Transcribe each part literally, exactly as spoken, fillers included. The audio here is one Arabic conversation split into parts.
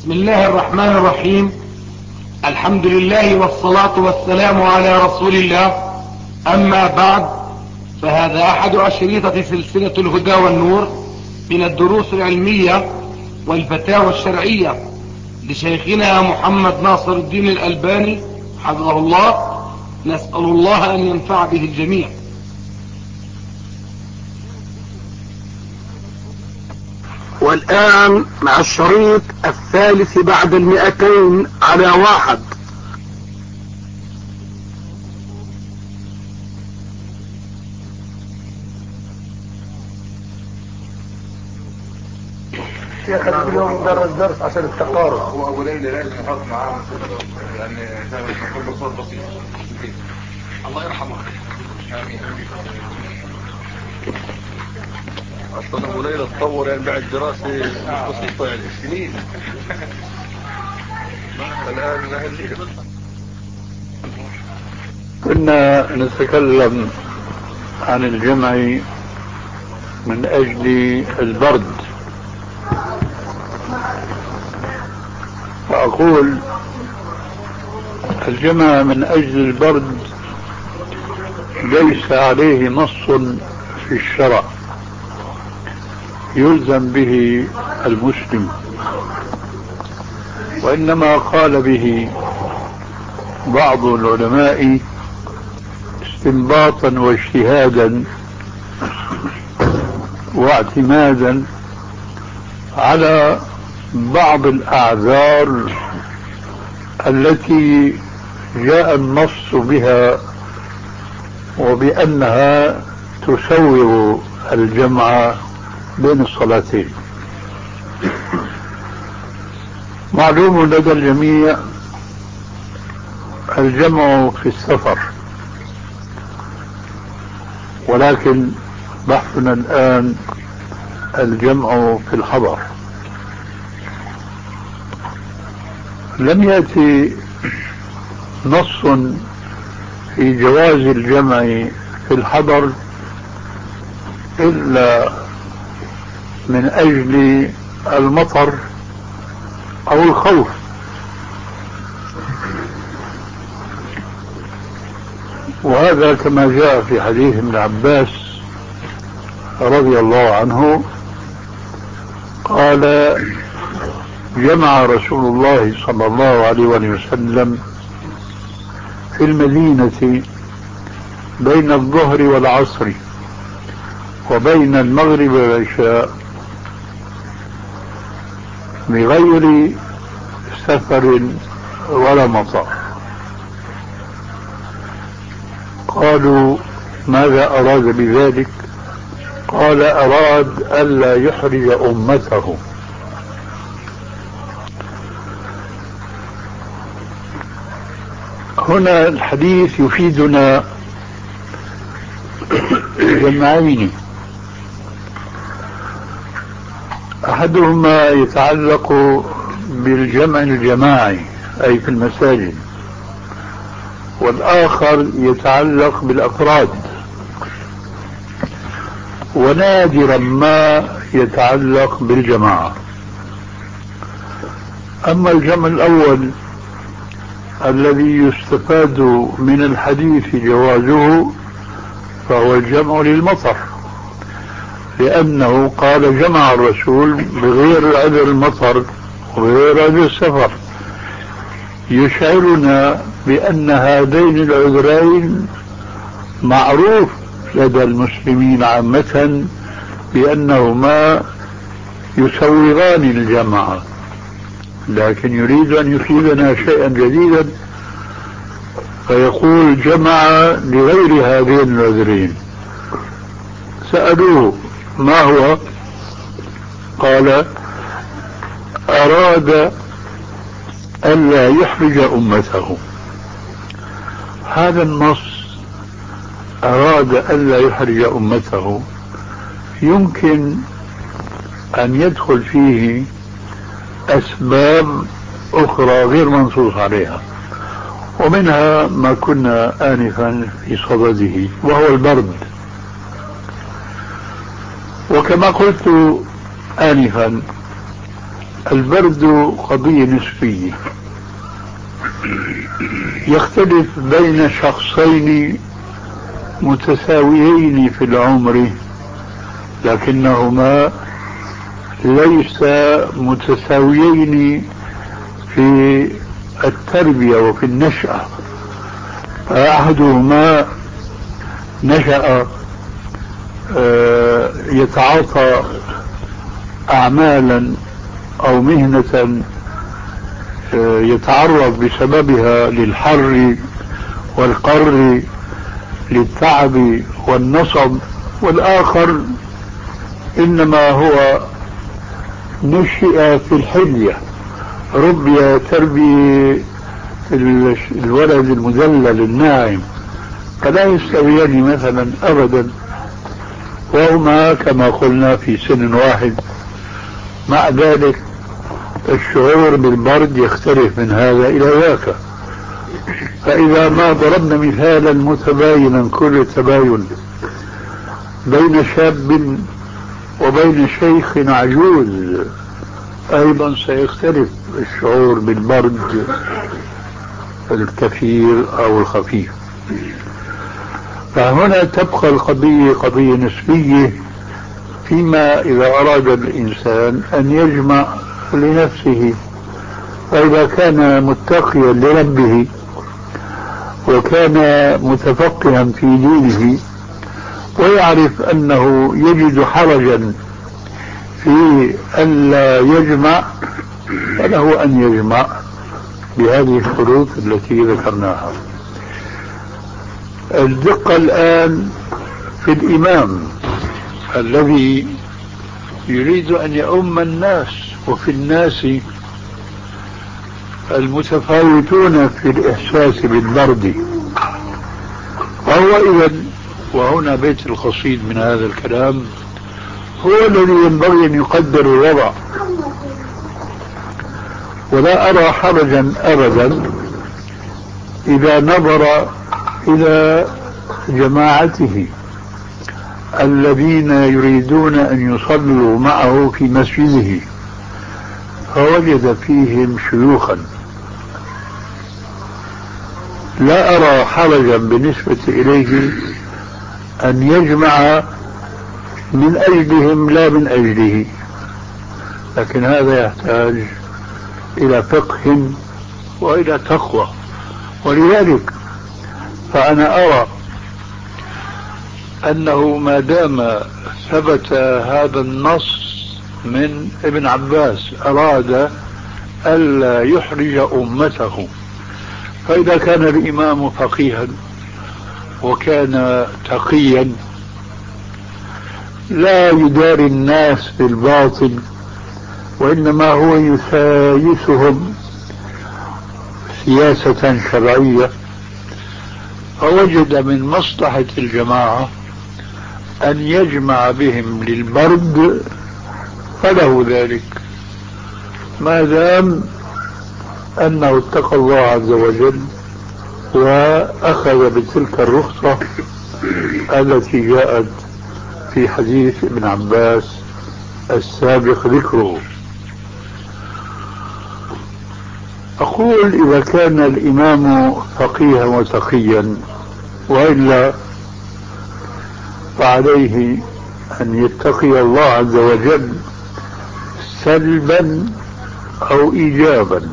بسم الله الرحمن الرحيم. الحمد لله والصلاة والسلام على رسول الله. أما بعد، فهذا أحد أشريطة سلسلة الهدى والنور من الدروس العلمية والفتاوى الشرعية لشيخنا محمد ناصر الدين الألباني حفظه الله. نسأل الله أن ينفع به الجميع. والآن مع الشريط الثالث بعد المئتين على واحد. شيخ اليوم درس درس عشان التقارب. هو ابو ليلى لازم نحط معاه لان كل صوت بسيط. الله يرحمه. امين. اصلا ابو ليلى تطور يعني بعد دراسه مش بسيطه يعني سنين. الان نهل كنا نتكلم عن الجمع من اجل البرد، فأقول الجمع من أجل البرد ليس عليه نص في الشرع يلزم به المسلم، وإنما قال به بعض العلماء استنباطا واجتهادا واعتمادا على بعض الأعذار التي جاء النص بها وبأنها تسوغ الجمع بين الصلاتين. معلوم لدى الجميع الجمع في السفر، ولكن بحثنا الآن الجمع في الحضر. لم يأتي نص في جواز الجمع في الحضر إلا من أجل المطر أو الخوف، وهذا كما جاء في حديث ابن عباس رضي الله عنه قال: جمع رسول الله صلى الله عليه وسلم في المدينة بين الظهر والعصر وبين المغرب والعشاء بغير سفر ولا مطر. قالوا: ماذا أراد بذلك؟ قال: أراد ألا يحرج أمته. هنا الحديث يفيدنا جمعين: أحدهما يتعلق بالجمع الجماعي أي في المساجد، والآخر يتعلق بالأفراد، ونادرا ما يتعلق بالجماعة. أما الجمع الأول الذي يستفاد من الحديث جوازه فهو الجمع للمطر، لأنه قال جمع الرسول بغير عذر المطر وبغير عذر السفر، يشعرنا بأن هذين العذرين معروف لدى المسلمين عامة بأنهما يسوغان الجمع، لكن يريد أن يفيدنا شيئا جديدا فيقول جمع لغير هذين العذرين. سألوه: ما هو؟ قال: أراد ألا يحرج أمته. هذا النص أراد ألا يحرج أمته يمكن أن يدخل فيه أسباب أخرى غير منصوص عليها، ومنها ما كنا آنفا في صدده وهو البرد. وكما قلت آنفا البرد قضية نسبية، يختلف بين شخصين متساويين في العمر لكنهما ليس متساويين في التربية وفي النشأة. فأحدهما نشأ يتعاطى أعمالا أو مهنة يتعرض بسببها للحر والقر، للتعب والنصب، والآخر إنما هو نشئ في الحلية، ربي تربية الولد المدلل الناعم، فلا يستويان مثلا أبدا، وهما كما قلنا في سن واحد. مع ذلك الشعور بالبرد يختلف من هذا إلى ذاك. فإذا ما ضربنا مثالا متباينا كل التباين بين شاب وبين شيخ عجوز أيضا سيختلف الشعور بالبرد الكثير أو الخفيف. فهنا تبقى القضية قضية نسبية، فيما إذا أراد الإنسان أن يجمع لنفسه. فإذا كان متقيا لربه وكان متفقها في دينه ويعرف أنه يجد حرجا في ألا يجمع، فله أن يجمع بهذه الشروط التي ذكرناها. الدقة الآن في الإمام الذي يريد أن يؤم الناس، وفي الناس المتفاوتون في الإحساس بالبرد، وهو إذن، وهنا بيت القصيد من هذا الكلام، هو الذي ينبغي أن يقدر الوضع. ولا أرى حرجا أبدا إذا نظر إلى جماعته الذين يريدون أن يصلوا معه في مسجده فوجد فيهم شيوخا. لا أرى حرجا بالنسبة إليه أن يجمع من أجلهم لا من أجله، لكن هذا يحتاج إلى فقه وإلى تقوى. ولذلك فأنا أرى أنه ما دام ثبت هذا النص من ابن عباس أراد ألا يحرج أمته، فإذا كان الإمام فقيها وكان تقيا لا يداري الناس بالباطل وإنما هو يسايسهم سياسة شرعية، فوجد من مصلحة الجماعة أن يجمع بهم للبرد فله ذلك، ما دام أنه اتقى الله عز وجل وأخذ بتلك الرخصة التي جاءت في حديث ابن عباس السابق ذكره. أقول إذا كان الإمام فقيها وتقيا وإلا فعليه أن يتقي الله عز وجل سلبا أو إيجابا،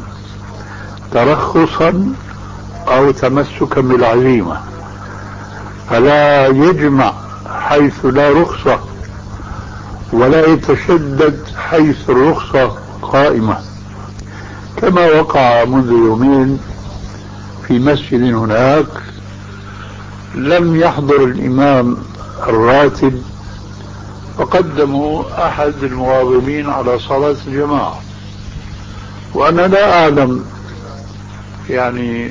ترخصا أو تمسكا بالعزيمة، فلا يجمع حيث لا رخصة ولا يتشدد حيث الرخصة قائمة، كما وقع منذ يومين في مسجد هناك لم يحضر الإمام الراتب وقدموا أحد المواظبين على صلاة الجماعة، وأنا لا أعلم يعني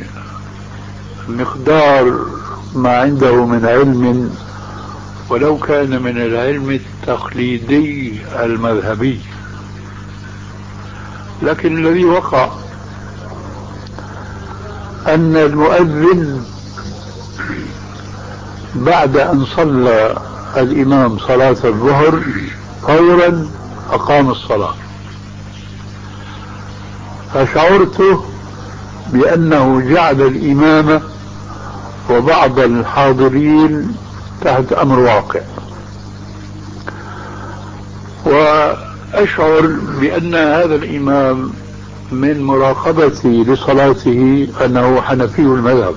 مقدار ما عنده من علم ولو كان من العلم التقليدي المذهبي، لكن الذي وقع أن المؤذن بعد أن صلى الإمام صلاة الظهر فورا أقام الصلاة، فشعرت بأنه جعل الإمامة وبعض الحاضرين تحت أمر واقع، وأشعر بأن هذا الإمام من مراقبتي لصلاته أنه حنفي المذهب،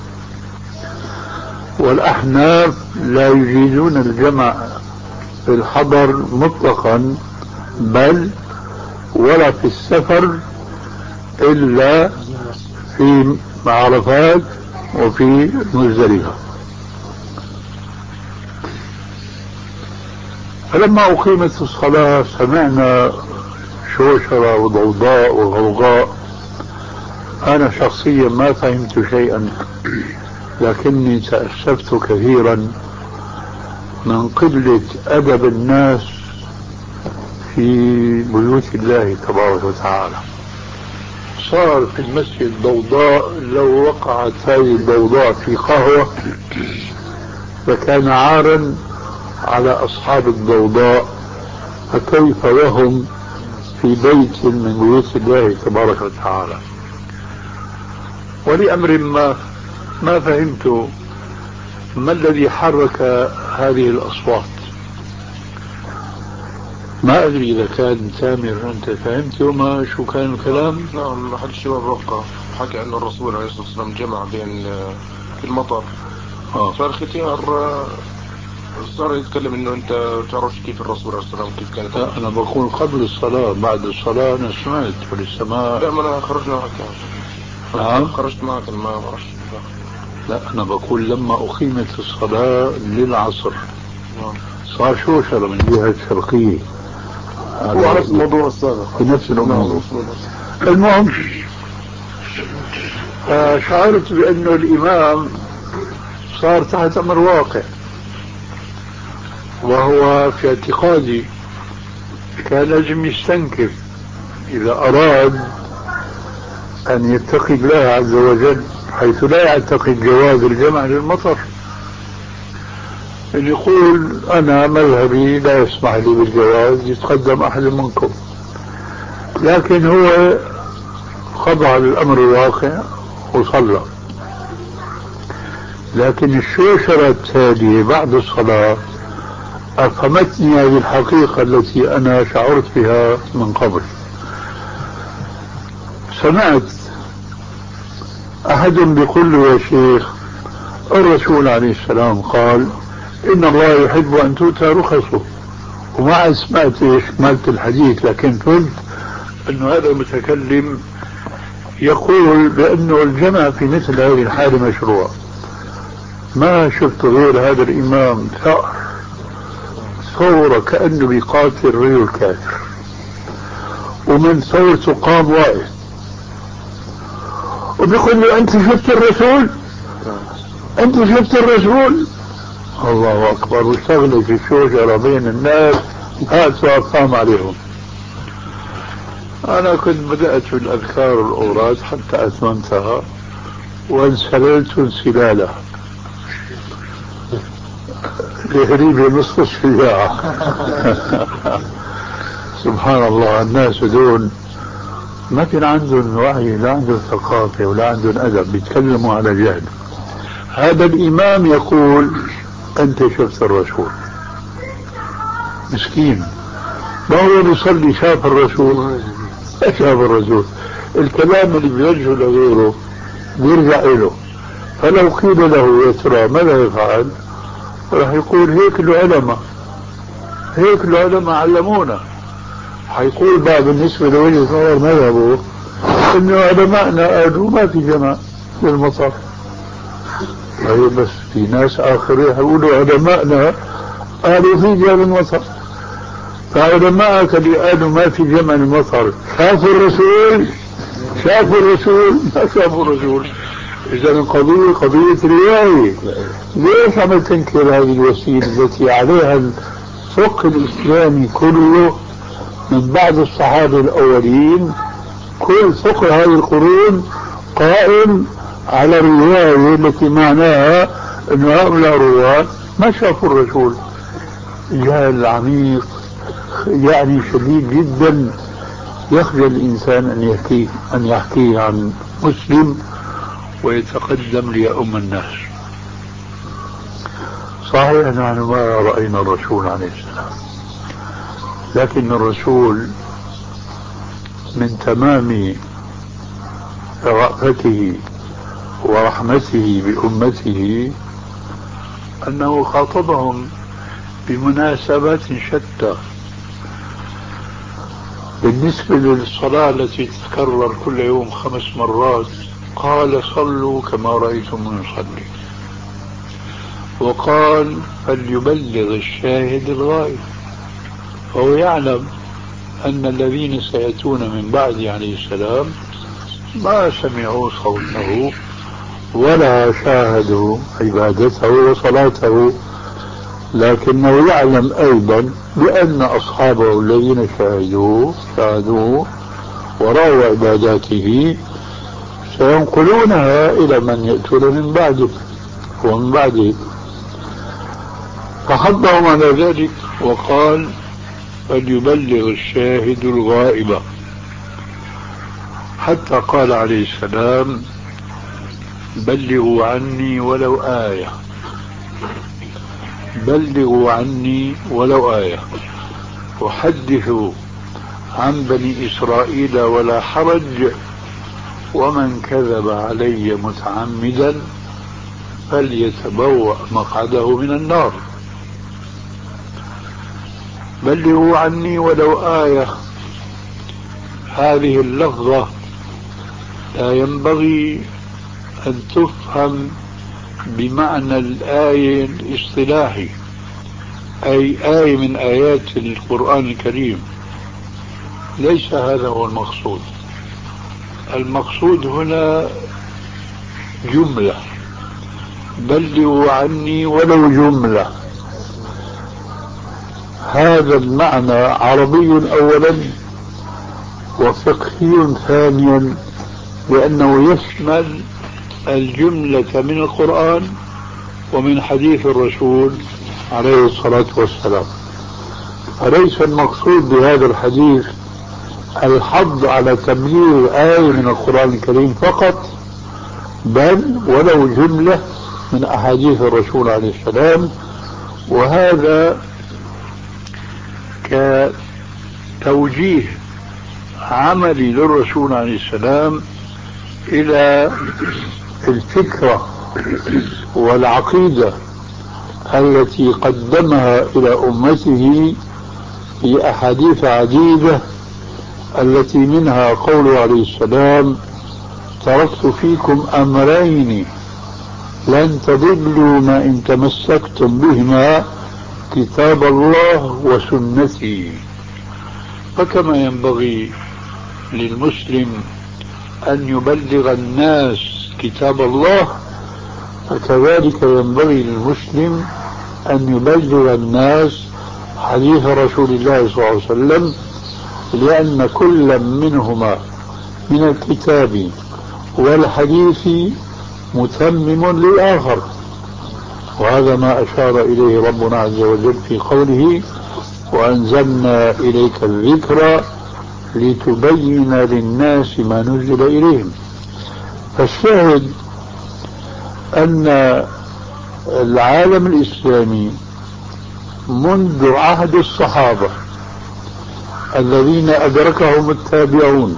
والأحناف لا يجيزون الجمع في الحضر مطلقا، بل ولا في السفر إلا في عرفات وفي مزدلفة. فلما أقيمت الصلاة سمعنا شوشرة وضوضاء وغوغاء. أنا شخصيا ما فهمت شيئا، لكني تأسفت كثيرا من قلة أدب الناس في بيوت الله تبارك وتعالى. صار في المسجد ضوضاء، لو وقعت هذه الضوضاء في قهوة فكان عارا على أصحاب الضوضاء، فكيف وهم في بيت من بيوت الله تبارك وتعالى. ولأمر ما ما فهمت ما الذي حرك هذه الأصوات. ما أدري إذا كان تامر أنت فهمت وما شو كان الكلام؟ نعم، أحد الشباب رقة حكى أن الرسول عليه الصلاة والسلام جمع بين في المطر. آه. فالختيار صار يتكلم إنه أنت تعرفش كيف الرسول عليه الصلاة والسلام كيف كانت. لا أنا بقول قبل الصلاة، بعد الصلاة أنا سمعت ولسه ما. لا ما أنا خرجنا معك. نعم خرجت معك ما بعرفش. لا أنا بقول لما أقيمت الصلاة للعصر نعم صار شوشرة من جهة الشرقية. هو نفس الموضوع السابق في نفس الأمور. المهم شعرت بأنه الإمام صار تحت أمر واقع، وهو في اعتقادي كان لازم يستنكف إذا أراد أن يتقي الله عز وجل، حيث لا يعتقد جواز الجمع للمطر، أن يقول أنا مذهبي لا يسمح لي بالجواز، يتقدم أحد منكم. لكن هو خضع للأمر الواقع وصلى. لكن الشوشرة التالية بعد الصلاة أفهمتني هذه الحقيقة التي أنا شعرت بها من قبل. سمعت أحد بيقول له يا شيخ الرسول عليه السلام قال إن الله يحب أن تؤتى رخصه، وما سمعت إيش مالت الحديث، لكن فهمت أنه هذا المتكلم يقول بأنه الجمع في مثل هذه الحالة مشروع. ما شفت غير هذا الإمام ثأر ثورة كأنه بيقاتل رجل كافر، ومن ثورته قام واقف وبيقول له أنت شفت الرسول؟ أنت شفت الرسول؟ الله أكبر. واشتغلوا في الشوشرة بين الناس، هات وأقام عليهم. أنا كنت بدأت في الأذكار والأوراد حتى أتممتها وانسللت انسلالا لهريبة نصف الشجاعة. سبحان الله، الناس دون ما كان عندهم وعي، لا عندهم ثقافة ولا عندهم أدب، بيتكلموا على جهل. هذا الإمام يقول أنت شفت الرسول، مسكين ما هو بيصلي شاف الرسول، شاف الرسول. الكلام اللي بيوجهه لغيره بيرجع له، فلو قيل له يا ترى ماذا يفعل؟ راح يقول هيك العلماء، هيك العلماء علمونا. حيقول بقى بالنسبة لوجه نظر مذهبه انه علماءنا قالوا ما في جمع للمطر. طيب بس في ناس اخرين يقولوا علماءنا قالوا في جمع المطر، فعلماءك اللي قالوا ما في جمع المطر شافوا الرسول؟ شافوا الرسول؟ ما شافوا الرسول. إذا القضية قضية رواية. ليش عم تنكر هذه الوسيلة التي عليها الفقه الإسلامي كله من بعد الصحابة الأولين؟ كل فقه هذه القرون قائم على الرواية التي معناها أن هؤلاء الرواة ما شافوا الرسول. جهل عميق يعني شديد جدا يخجل الإنسان أن يحكي أن يحكي عن مسلم ويتقدم ليؤم الناس. صحيح نحن ما رأينا الرسول عليه السلام، لكن الرسول من تمام رأفته ورحمته بأمته أنه خاطبهم بمناسبات شتى. بالنسبة للصلاة التي تتكرر كل يوم خمس مرات قال صلوا كما رأيتم يصلي، وقال فليبلغ الشاهد الغائب، فهو يعلم أن الذين سيأتون من بعد عليه السلام ما سمعوا صوته ولا شاهدوا عبادته وصلاته، لكنه يعلم أيضا بأن أصحابه الذين شاهدوه شاهدوه ورأوا عباداته سينقلونها إلى من يأتون من بعده ومن بعده. فحضهم على ذلك وقال فليبلغ الشاهد الغائب، حتى قال عليه السلام بلغوا عني ولو آية، بلغوا عني ولو آية، وحدثوا عن بني إسرائيل ولا حرج، ومن كذب علي متعمدا فليتبوأ مقعده من النار. بلغوا عني ولو آية، هذه اللفظة لا ينبغي أن تفهم بمعنى الآية الاصطلاحي، أي آية من آيات القرآن الكريم، ليس هذا هو المقصود. المقصود هنا جملة، بلغوا عني ولو جملة. هذا المعنى عربي أولا وفقهي ثانيا، لأنه يشمل الجملة من القرآن ومن حديث الرسول عليه الصلاة والسلام. فليس المقصود بهذا الحديث الحض على تبليغ آية من القرآن الكريم فقط، بل ولو جملة من أحاديث الرسول عليه السلام، وهذا كتوجيه عملي للرسول عليه السلام إلى الفكرة والعقيدة التي قدمها إلى أمته في أحاديث عديدة، التي منها قوله عليه السلام تركت فيكم أمرين لن تضلوا ما إن تمسكتم بهما كتاب الله وسنتي. فكما ينبغي للمسلم أن يبلغ الناس كتاب الله، فكذلك ينبغي للمسلم أن يبلغ الناس حديث رسول الله صلى الله عليه وسلم، لأن كل منهما من الكتاب والحديث متمم للآخر. وهذا ما أشار إليه ربنا عز وجل في قوله وأنزلنا إليك الذكر لتبين للناس ما نزل إليهم. فالشاهد أن العالم الإسلامي منذ عهد الصحابة الذين أدركهم التابعون،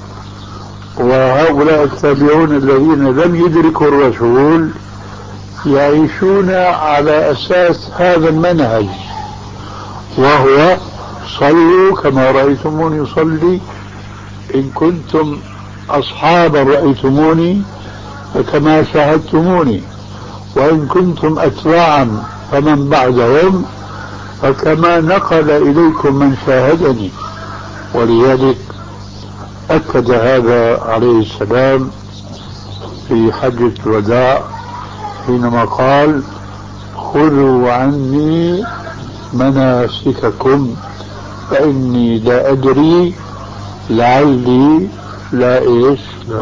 وهؤلاء التابعون الذين لم يدركوا الرسول يعيشون على أساس هذا المنهج، وهو صلوا كما رأيتموني يصلي، إن كنتم أصحابا رأيتموني فكما شاهدتموني، وإن كنتم أتباعا فمن بعدهم فكما نقل إليكم من شاهدني. ولذلك أكد هذا عليه السلام في حجة الوداع حينما قال خذوا عني مناسككم فإني لا أدري لعلي لا إيش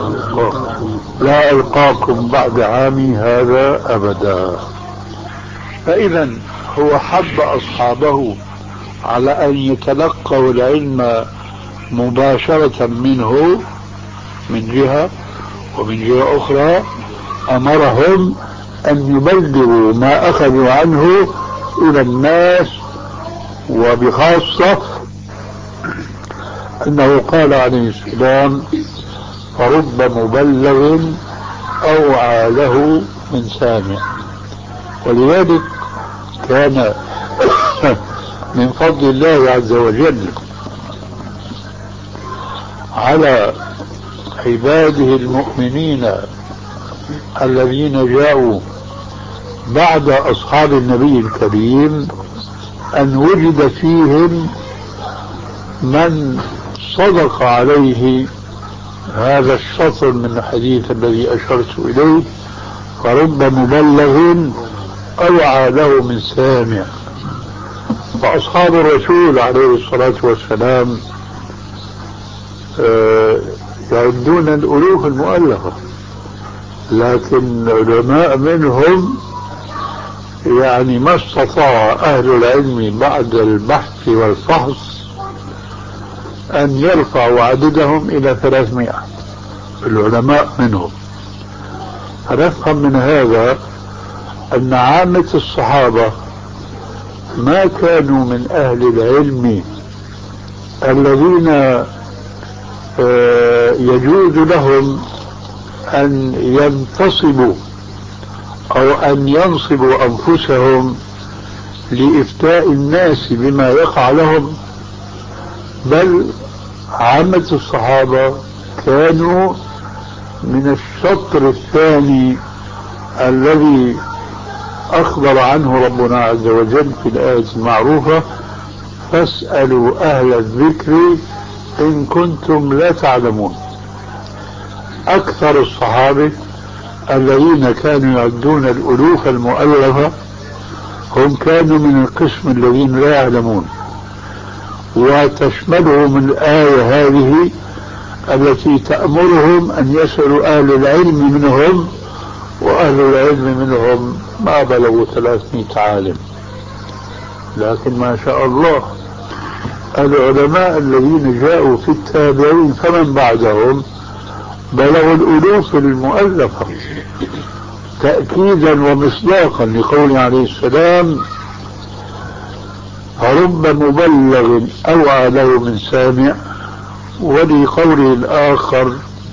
لا ألقاكم بعد عامي هذا أبدا. فإذا هو حب أصحابه على أن يتلقوا العلم مباشرة منه من جهة، ومن جهة أخرى أمرهم أن يبلغوا ما أخذوا عنه إلى الناس، وبخاصة أنه قال عليه السلام: فرب مبلغ أوعى له من سامع. ولذلك كان من فضل الله عز وجل على عباده المؤمنين الذين جاءوا بعد أصحاب النبي الكريم أن وجد فيهم من صدق عليه هذا الشطر من الحديث الذي أشرت إليه: فرب مبلغ أوعى له من سامع. فأصحاب الرسول عليه الصلاة والسلام يعدون الألوف المؤلفة، لكن العلماء منهم يعني ما استطاع أهل العلم بعد البحث والفحص أن يرفعوا عددهم إلى ثلاثمائة العلماء منهم. فنفهم من هذا أن عامة الصحابة ما كانوا من أهل العلم الذين يجوز لهم أن ينتصبوا أو أن ينصبوا أنفسهم لإفتاء الناس بما يقع لهم، بل عامة الصحابة كانوا من الشطر الثاني الذي أخبر عنه ربنا عز وجل في الآية المعروفة: فاسألوا أهل الذكر إن كنتم لا تعلمون. أكثر الصحابة الذين كانوا يعدون الألوف المؤلفة هم كانوا من القسم الذين لا يعلمون، وتشملهم الآية هذه التي تأمرهم أن يسألوا أهل العلم منهم، وأهل العلم منهم ما بلغوا ثلاثمائة عالم. لكن ما شاء الله العلماء الذين جاءوا في التابعين فمن بعدهم بلغوا الألوف المؤلفة، تأكيدا ومصداقا لقوله عليه السلام: فرب مبلغ أوعى له من سامع. ولقوله الآخر: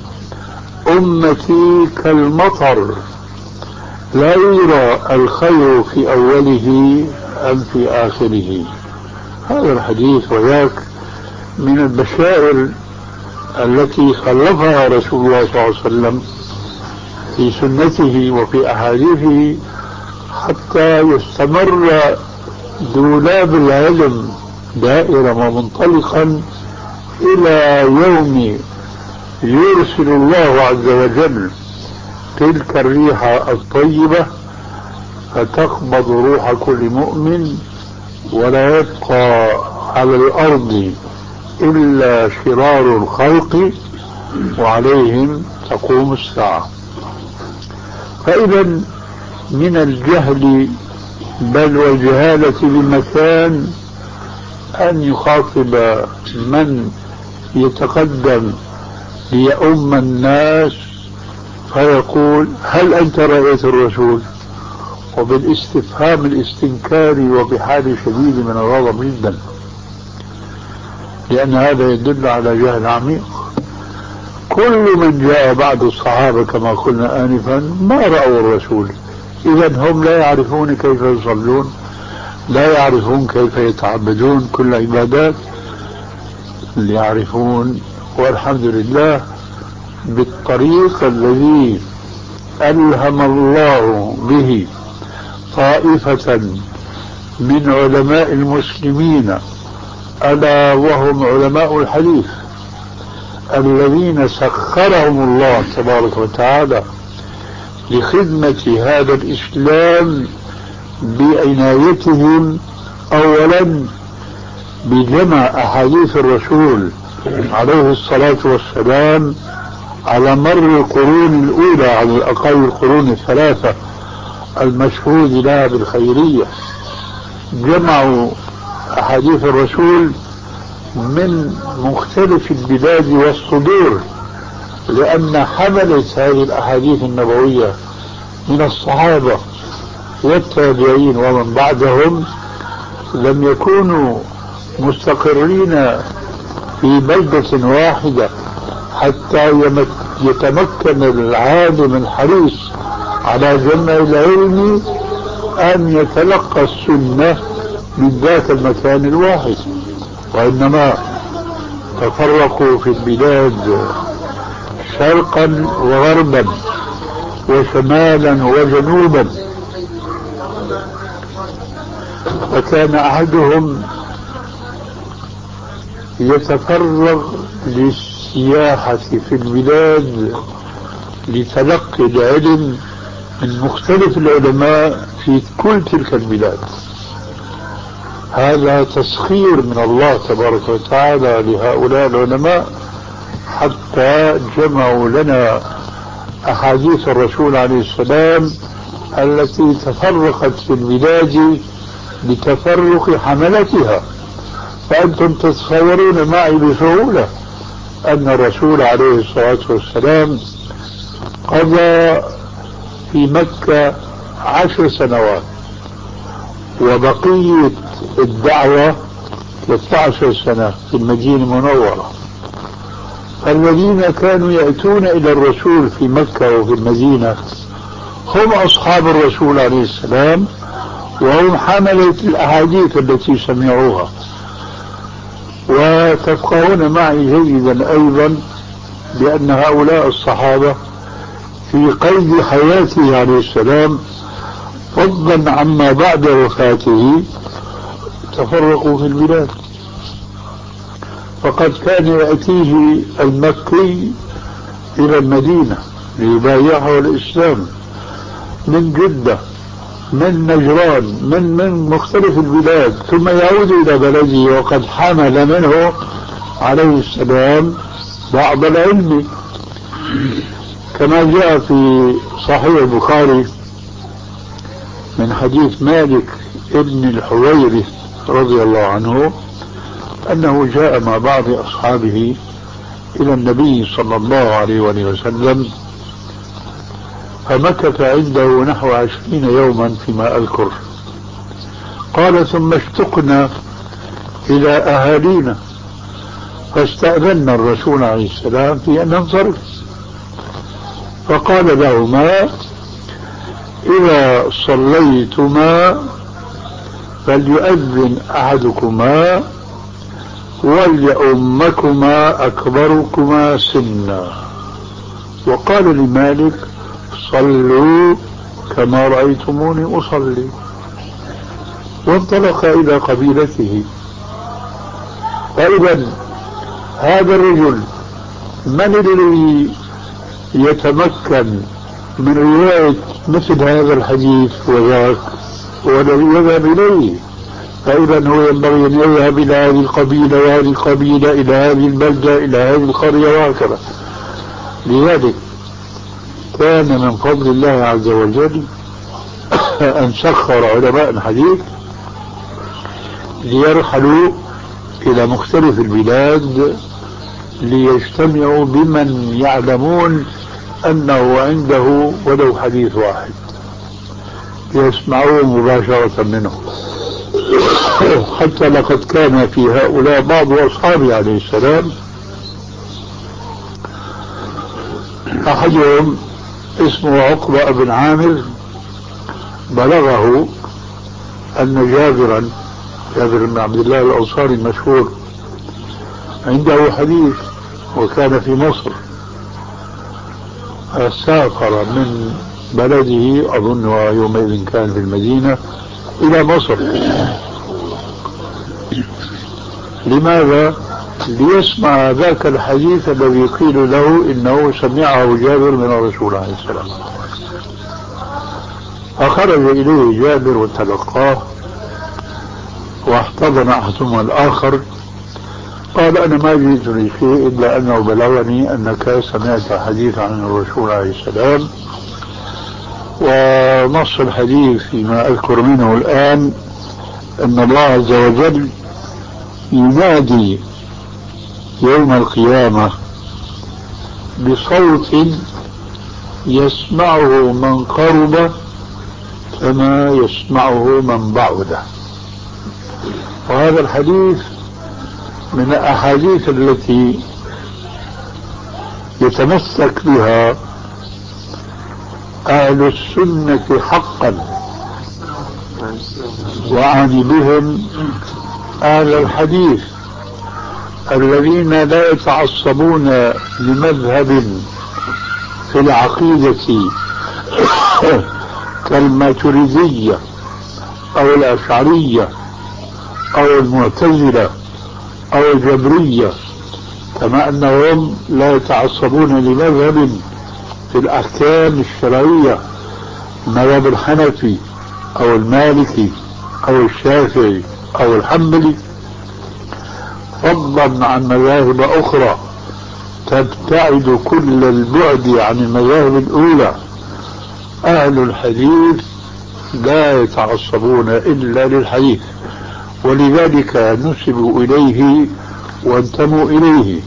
أمتي كالمطر لا يرى الخير في أوله أم في آخره. هذا الحديث وذاك من البشائر التي خلفها رسول الله صلى الله عليه وسلم في سنته وفي أحاديثه حتى يستمر دولاب العلم دائرا ومنطلقا إلى يوم يرسل الله عز وجل تلك الريح الطيبة فتقبض روح كل مؤمن، ولا يبقى على الأرض إلا شرار الخلق وعليهم تقوم الساعة. فإذا من الجهل بل والجهالة بمكان أن يخاطب من يتقدم ليؤم الناس فيقول: هل أنت رأيت الرسول؟ وبالاستفهام الاستنكاري وبحال شديد من الغضب جدا، لأن هذا يدل على جهل عميق. كل من جاء بعد الصحابة كما قلنا آنفا ما رأوا الرسول، إذا هم لا يعرفون كيف يصلون، لا يعرفون كيف يتعبدون كل عبادات، اللي يعرفون والحمد لله بالطريق الذي ألهم الله به طائفة من علماء المسلمين، ألا وهم علماء الحديث الذين سخرهم الله تبارك وتعالى لخدمة هذا الإسلام بعنايتهم أولا بجمع أحاديث الرسول عليه الصلاة والسلام على مر القرون الأولى، على الأقل القرون الثلاثة المشهود لها بالخيرية. جمعوا أحاديث الرسول من مختلف البلاد والصدور، لأن حملة هذه الأحاديث النبوية من الصحابة والتابعين ومن بعدهم لم يكونوا مستقرين في بلدة واحدة حتى يتمكن العالم الحريص على جمع العلم أن يتلقى السنة من ذاك المكان الواحد، وإنما تفرقوا في البلاد شرقا وغربا وشمالا وجنوبا، وكان أحدهم يتفرغ للسياحة في البلاد لتلقي العلم من مختلف العلماء في كل تلك البلاد. هذا تسخير من الله تبارك وتعالى لهؤلاء العلماء حتى جمعوا لنا أحاديث الرسول عليه السلام التي تفرقت في البلاد لتفرق حملتها. فأنتم تتصورون معي بسهولة أن الرسول عليه الصلاة والسلام قضى في مكة عشر سنوات، وبقية الدعوة ثلاثة عشر سنة في المدينة المنورة. الذين كانوا يأتون إلى الرسول في مكة وفي المدينة هم أصحاب الرسول عليه السلام، وهم حملة الأحاديث التي سمعوها. وتفقهون معي جيدا أيضا بأن هؤلاء الصحابة في قيد حياته عليه السلام فضلا عما بعد وفاته تفرقوا في البلاد. فقد كان يأتيه المكي إلى المدينة ليبايعه الإسلام من جدة، من نجران، من من مختلف البلاد، ثم يعود إلى بلده وقد حمل منه عليه السلام بعض العلم، كما جاء في صحيح البخاري من حديث مالك ابن الحويرث رضي الله عنه أنه جاء مع بعض أصحابه إلى النبي صلى الله عليه وسلم فمكث عنده نحو عشرين يوما فيما أذكر. قال ثم اشتقنا إلى أهالينا فاستأذنا الرسول عليه السلام في أن ننصرف، فقال لهما إذا صليتما فليؤذن أحدكما وليؤمكما أكبركما سنا. وقال لمالك صلوا كما رأيتموني أصلي، وانطلق إلى قبيلته. فإذا هذا الرجل من الذي يتمكن من رواية مثل هذا الحديث وذاك والذي يذهب إليه؟ فإذا هو ينبغي أن يذهب إلى هذه القبيلة وهذه القبيلة إلى هذه البلدة إلى هذه القرية وهكذا. لذلك كان من فضل الله عز وجل أن سخر علماء الحديث ليرحلوا إلى مختلف البلاد ليجتمعوا بمن يعلمون أنه عنده ولو حديث واحد ليسمعوه مباشرة منه. حتى لقد كان في هؤلاء بعض أصحابه عليه السلام، أحدهم اسمه عقبة بن عامر، بلغه أن جابرا جابر بن عبد الله الأنصاري المشهور عنده حديث وكان في مصر، سافر من بلده أظن يومئذ كان في المدينة إلى مصر. لماذا؟ ليسمع ذاك الحديث الذي قيل له إنه سمعه جابر من الرسول عليه السلام. فخرج إليه جابر وتلقاه واحتضن أحدهما الآخر. قال أنا ما جئت لشيء إلا أنه بلغني أنك سمعت حديث عن الرسول عليه السلام، ونص الحديث فيما أذكر منه الآن أن الله عز وجل ينادي يوم القيامة بصوت يسمعه من قرب كما يسمعه من بعد. وهذا الحديث من الأحاديث التي يتمسك بها أهل السنة حقا، وأعني بهم أهل الحديث الذين لا يتعصبون لمذهب في العقيدة كالماتريدية أو الأشعرية أو المعتزلة أو الجبرية، كما أنهم لا يتعصبون لمذهب في الأحكام الشرعية مذهب الحنفي أو المالكي أو الشافعي أو الحنبلي، فضلا عن مذاهب أخرى تبتعد كل البعد عن المذاهب الأولى. أهل الحديث لا يتعصبون إلا للحديث، ولذلك نسبوا إليه وانتموا إليه.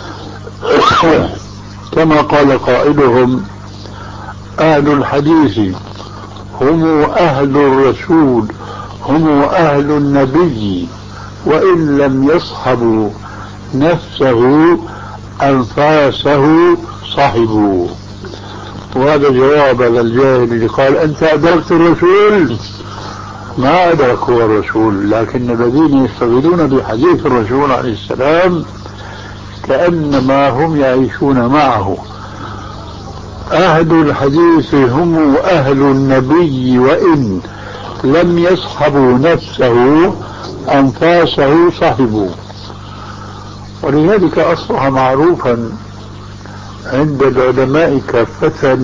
كما قال قائلهم: أهل الحديث هم أهل الرسول، هم أهل النبي، وإن لم يصحبوا نفسه أنفاسه صحبوا. وهذا جواب للجاهل اللي قال: أنت أدركت الرسول؟ ما أدركوا الرسول، لكن الذين يشتغلون بحديث الرسول عليه السلام كأنما هم يعيشون معه. أهل الحديث هم أهل النبي، وإن لم يصحبوا نفسه أنفاسه صحبوا. ولذلك أصبح معروفا عند العلماء كافة،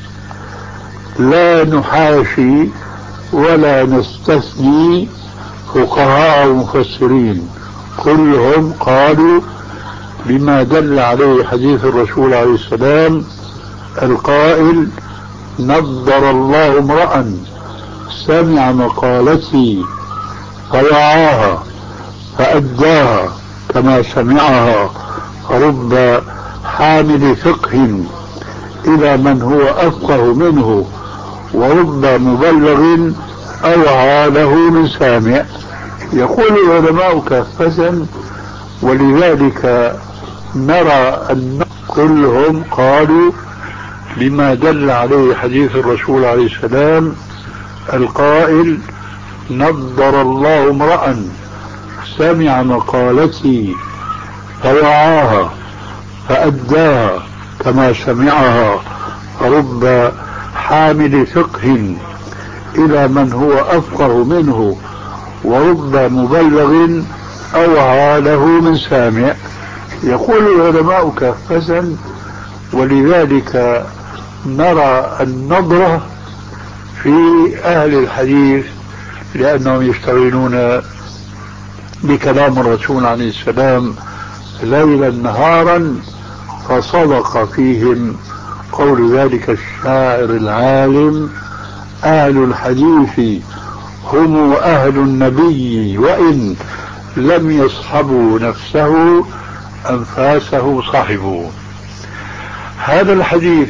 لا نحاشي ولا نستثني فقهاء ومفسرين، كلهم قالوا بما دل عليه حديث الرسول عليه السلام القائل: نضر الله امرأ سمع مقالتي فوعاها فأداها كما سمعها، رب حامل فقه إلى من هو أفقه منه، ورب مبلغ أوعى له من سامع. يقول العلماء كافة، ولذلك نرى أن كلهم قالوا بما دل عليه حديث الرسول عليه السلام القائل: نضر الله امرأ سمع مقالتي فوعاها فأداها كما سمعها، رب حامل فقه إلى من هو أفقه منه، ورب مبلغ أوعى له من سامع. يقول العلماء كافة، ولذلك نرى النظرة في أهل الحديث لأنهم يشتغلون بكلام الرسول عليه السلام ليلا نهارا، فصدق فيهم قول ذلك الشاعر العالم: أهل الحديث هم أهل النبي، وإن لم يصحبوا نفسه أنفاسه صحبوا. هذا الحديث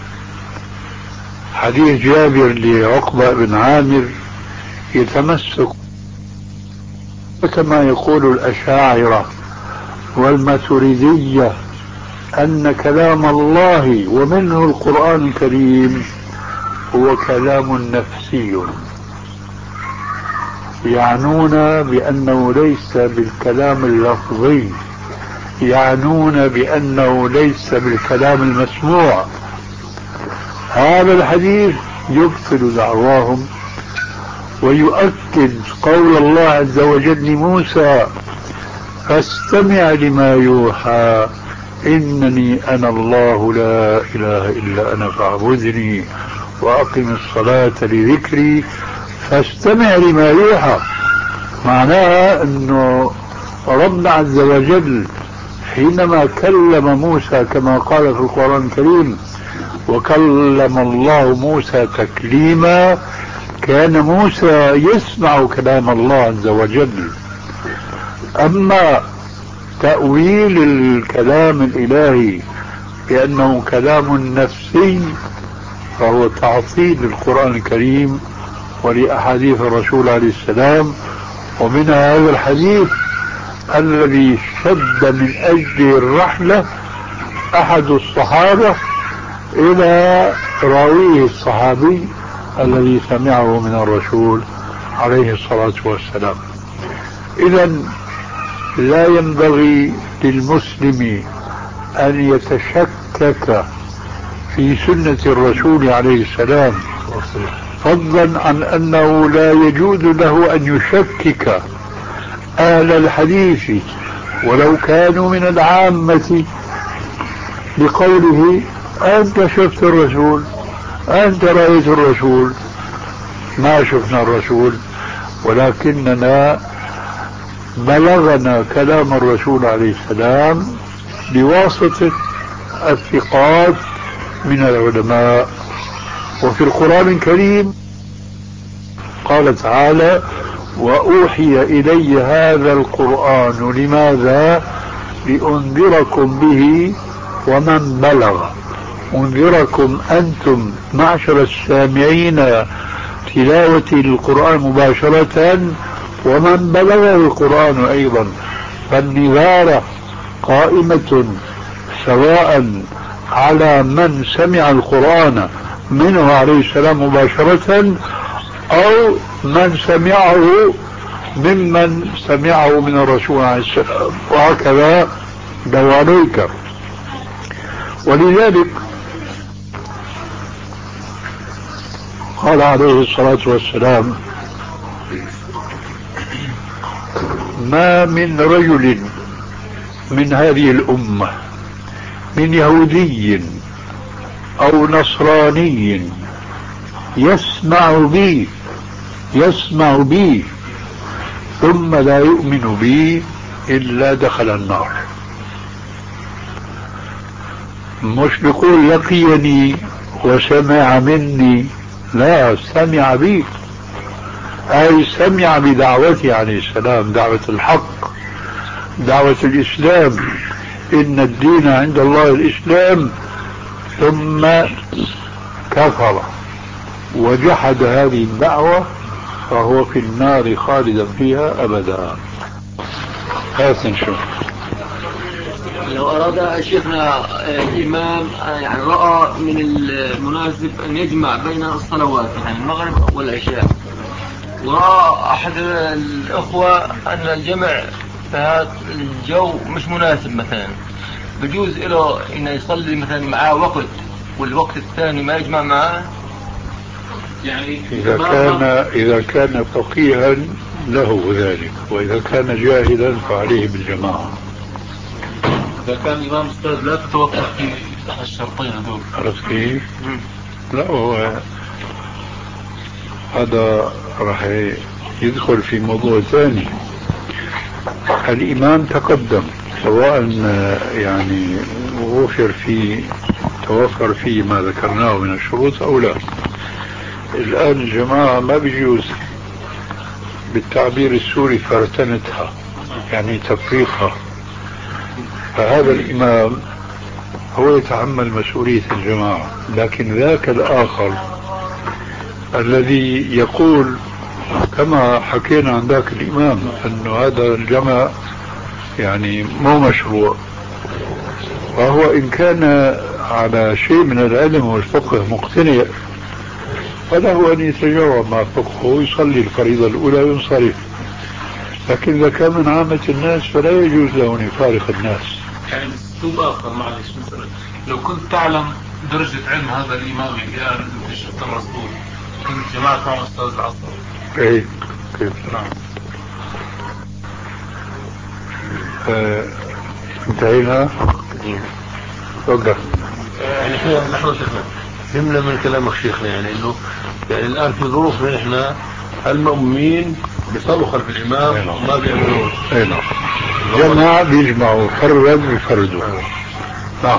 حديث جابر لعقبة بن عامر يتمسك كما يقول الأشاعرة والماتريدية أن كلام الله ومنه القرآن الكريم هو كلام نفسي، يعنون بأنه ليس بالكلام اللفظي، يعنون بأنه ليس بالكلام المسموع. هذا الحديث يبطل دعواهم ويؤكد قول الله عز وجل لموسى: فاستمع لما يوحى إنني أنا الله لا إله إلا أنا فاعبدني وأقم الصلاة لذكري فاستمع لما يوحى. معناها أنه ربنا عز وجل حينما كلم موسى كما قال في القرآن الكريم: وكلم الله موسى تكليما، كان موسى يسمع كلام الله عز وجل. أما تأويل الكلام الإلهي بأنه كلام نفسي فهو تعطيل للقرآن الكريم ولأحاديث الرسول عليه السلام. ومنها هذا الحديث الذي شد من أجل الرحلة أحد الصحابة إلى راويه الصحابي الذي سمعه من الرسول عليه الصلاة والسلام. إذن لا ينبغي للمسلم أن يتشكك في سنة الرسول عليه السلام، فضلا عن أنه لا يجوز له أن يشكك أهل الحديث ولو كانوا من العامة بقوله أنت شفت الرسول، أنت رأيت الرسول. ما شفنا الرسول، ولكننا بلغنا كلام الرسول عليه السلام بواسطة الثقات من العلماء. وفي القرآن الكريم قال تعالى وأوحي إلي هذا القرآن لماذا؟ لأنذركم به ومن بلغ. أنذركم أنتم معشر السامعين تلاوة القرآن مباشرة ومن بلغ القرآن أيضا، فالنذارة قائمة سواء على من سمع القرآن منه عليه السلام مباشرة أو من سمعه ممن سمعه من الرسول عليه السلام، وهكذا دواليك. ولذلك قال عليه الصلاة والسلام ما من رجل من هذه الأمة من يهودي أو نصراني يسمع بي يسمع بي ثم لا يؤمن بي إلا دخل النار. مش بيقول لقيني وسمع مني، لا، سمع بي، أي سمع بدعوتي عليه السلام، دعوة الحق، دعوة الإسلام، إن الدين عند الله الإسلام، ثم كفر وجحد هذه الدعوة فهو في النار خالدا فيها أبدا. هات نشوف. لو أراد شيخنا الإمام يعني رأى من المناسب أن يجمع بين الصلوات يعني المغرب والعشاء، ورأى أحد الأخوة أن الجمع في هذا الجو مش مناسب، مثلا بجوز له إنه يصلي مثلا معاه وقت والوقت الثاني ما يجمع معاه. يعني إذا كان إذا كان فقيها له ذلك، وإذا كان جاهلا فعليه بالجماعة. إذا كان إمام أستاذ لا تتوقف في أحد الشرطين هذول. عرفت كيف؟ لا، هو هذا راح يدخل في موضوع ثاني. الإمام تقدم سواء يعني وفر فيه توفر فيه ما ذكرناه من الشروط أو لا. الآن الجماعة ما بيجوز بالتعبير السوري فرتنتها، يعني تفريقها. فهذا الإمام هو يتحمل مسؤولية الجماعة، لكن ذاك الآخر الذي يقول كما حكينا عن ذاك الإمام أنه هذا الجمع يعني مو مشروع، وهو إن كان على شيء من العلم والفقه مقتنع فله أن يتجاوب مع فقهه ويصلي الفريضة الأولى وينصرف. لكن إذا كان من عامة الناس فلا يجوز له أن يفارق الناس. يعني أسلوب آخر، معلش، مثلا لو كنت تعلم درجة علم هذا الإمام الآن أنت شفت الرسول كنت جماعة مع أستاذ العصر. إيه كيف؟ نعم. آه، انتهينا. توقف. يعني احنا نحن شيخنا فهمنا من كلامك شيخنا يعني انه يعني الان في ظروف احنا المؤمنين بيصلوا خلف الامام وما بيعملوا. اي نعم. جماعة بيجمعوا، فرد بيفردوا. نعم.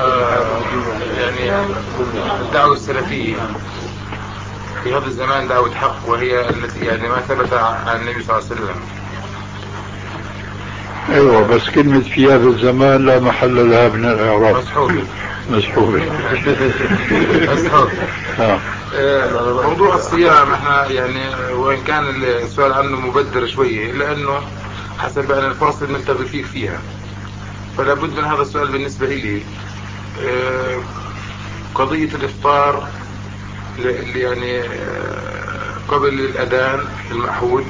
يعني الدعوة السلفية في هذا الزمان دعوة حق، وهي التي يعني ما ثبت عن النبي صلى الله عليه وسلم. ايوه بس كلمة في هذا الزمان لا محل لها من الاعراب. مسحوبة مسحوبة. مسحوبة. آه. موضوع الصيام احنا يعني وان كان السؤال عنه مبدر شوية الا انه حسب ان الفرص اللي نلتقي فيه فيها، فلا بد من هذا السؤال بالنسبة لي. اه قضية الافطار اللي يعني اه قبل الاذان المعهود،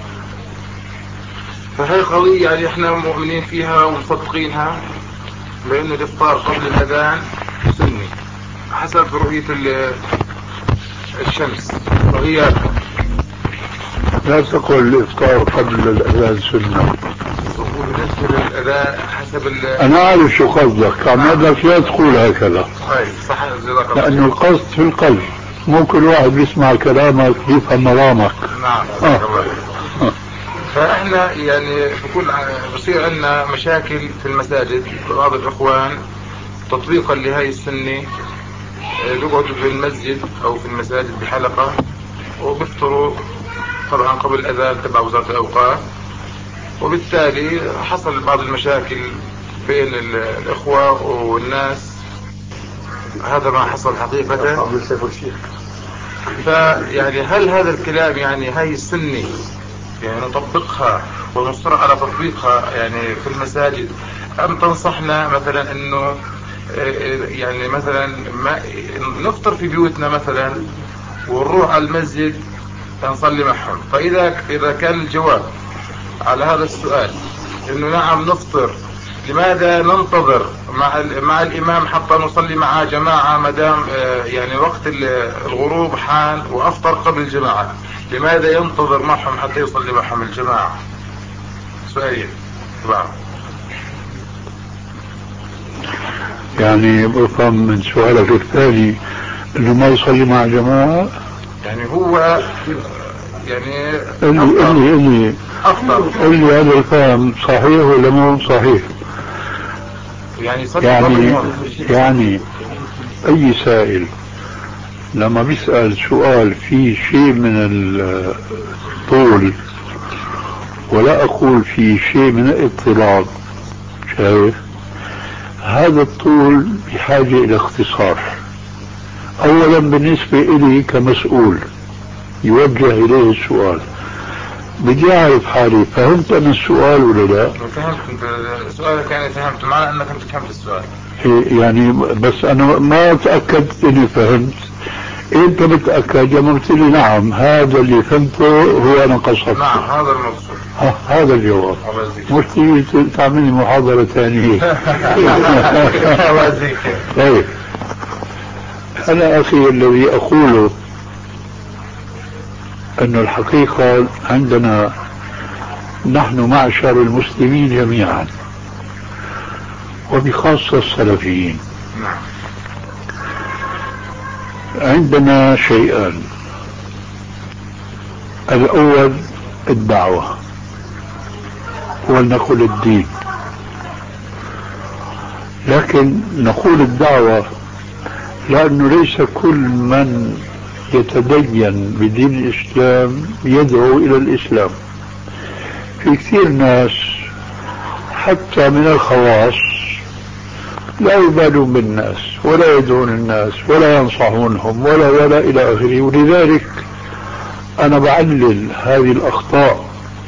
فهي قضية يعني احنا مؤمنين فيها ومصدقينها، لأن الإفطار قبل الأذان سني حسب رؤية الشمس وغيابها. لا تقل الإفطار قبل الأذان سنة. بالنسبة للأذان حسب ال أنا أعرف شو قصدك، عم بدك لا تقول هكذا. صح. لأنه القصد في القلب، مو كل واحد بيسمع كلامك يفهم مرامك. نعم. آه. فاحنا يعني بكل بصير عندنا مشاكل في المساجد، بعض الاخوان تطبيقا لهذه السنة يقعدوا في المسجد او في المساجد بحلقة وبيفطروا طبعا قبل الاذان تبع وزارة الاوقاف، وبالتالي حصل بعض المشاكل بين الاخوة والناس. هذا ما حصل حقيقة. فيعني هل هذا الكلام يعني هاي السنة يعني نطبقها ونصر على تطبيقها يعني في المساجد، ام تنصحنا مثلا انه يعني مثلا ما نفطر في بيوتنا مثلا ونروح على المسجد نصلي معهم؟ فاذا اذا كان الجواب على هذا السؤال انه نعم نفطر، لماذا ننتظر مع مع الامام حتى نصلي معه جماعة ما دام يعني وقت الغروب حان وافطر قبل الجماعة؟ لماذا ينتظر معهم حتى يصلي معهم الجماعة؟ سؤالين. يعني بفهم من سؤالك الثاني انه ما يصلي مع جماعة. يعني هو يعني قل لي قل لي قل لي قل لي هذا الفهم صحيح ولا مو صحيح؟ يعني يعني يعني اي سائل لما بيسأل سؤال فيه شيء من الطول، ولا اقول فيه شيء من الاضطراب، شايف؟ هذا الطول بحاجة الى اختصار. اولا بالنسبة الي كمسؤول يوجه اليه السؤال، بدي اعرف حالي فهمت انا السؤال ولا لا؟ فهمت سؤالك، يعني فهمت معنى انك انت فهمت السؤال. يعني بس انا ما تأكدت اني فهمت. انت متأكد لما قلت لي نعم هذا اللي فهمته هو انا قصدته؟ نعم هذا المقصود. هذا الجواب. مش تيجي تعملي محاضرة ثانية. طيب انا اخي الذي اقوله انه الحقيقة عندنا نحن معشر المسلمين جميعا وبخاصة السلفيين عندنا شيئان. الاول الدعوة، ولنقل الدين، لكن نقول الدعوة لأنه ليس كل من يتدين بدين الإسلام يدعو إلى الإسلام. في كثير ناس حتى من الخواص لا يبالون بالناس ولا يدعون الناس ولا ينصحونهم ولا ولا إلى آخره. ولذلك أنا بعلل هذه الأخطاء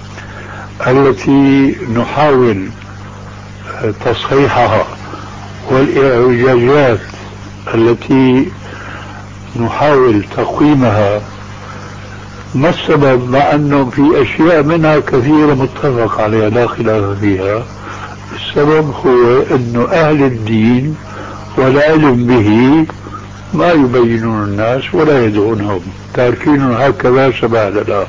التي نحاول تصحيحها والإعوجاجات التي نحاول تقويمها. ما السبب؟ مع أنه في أشياء منها كثيرة متفق عليها لا خلاف فيها. السبب هو أنه أهل الدين والعلم به ما يبينون الناس ولا يدعونهم، تاركين هكذا سبهلله.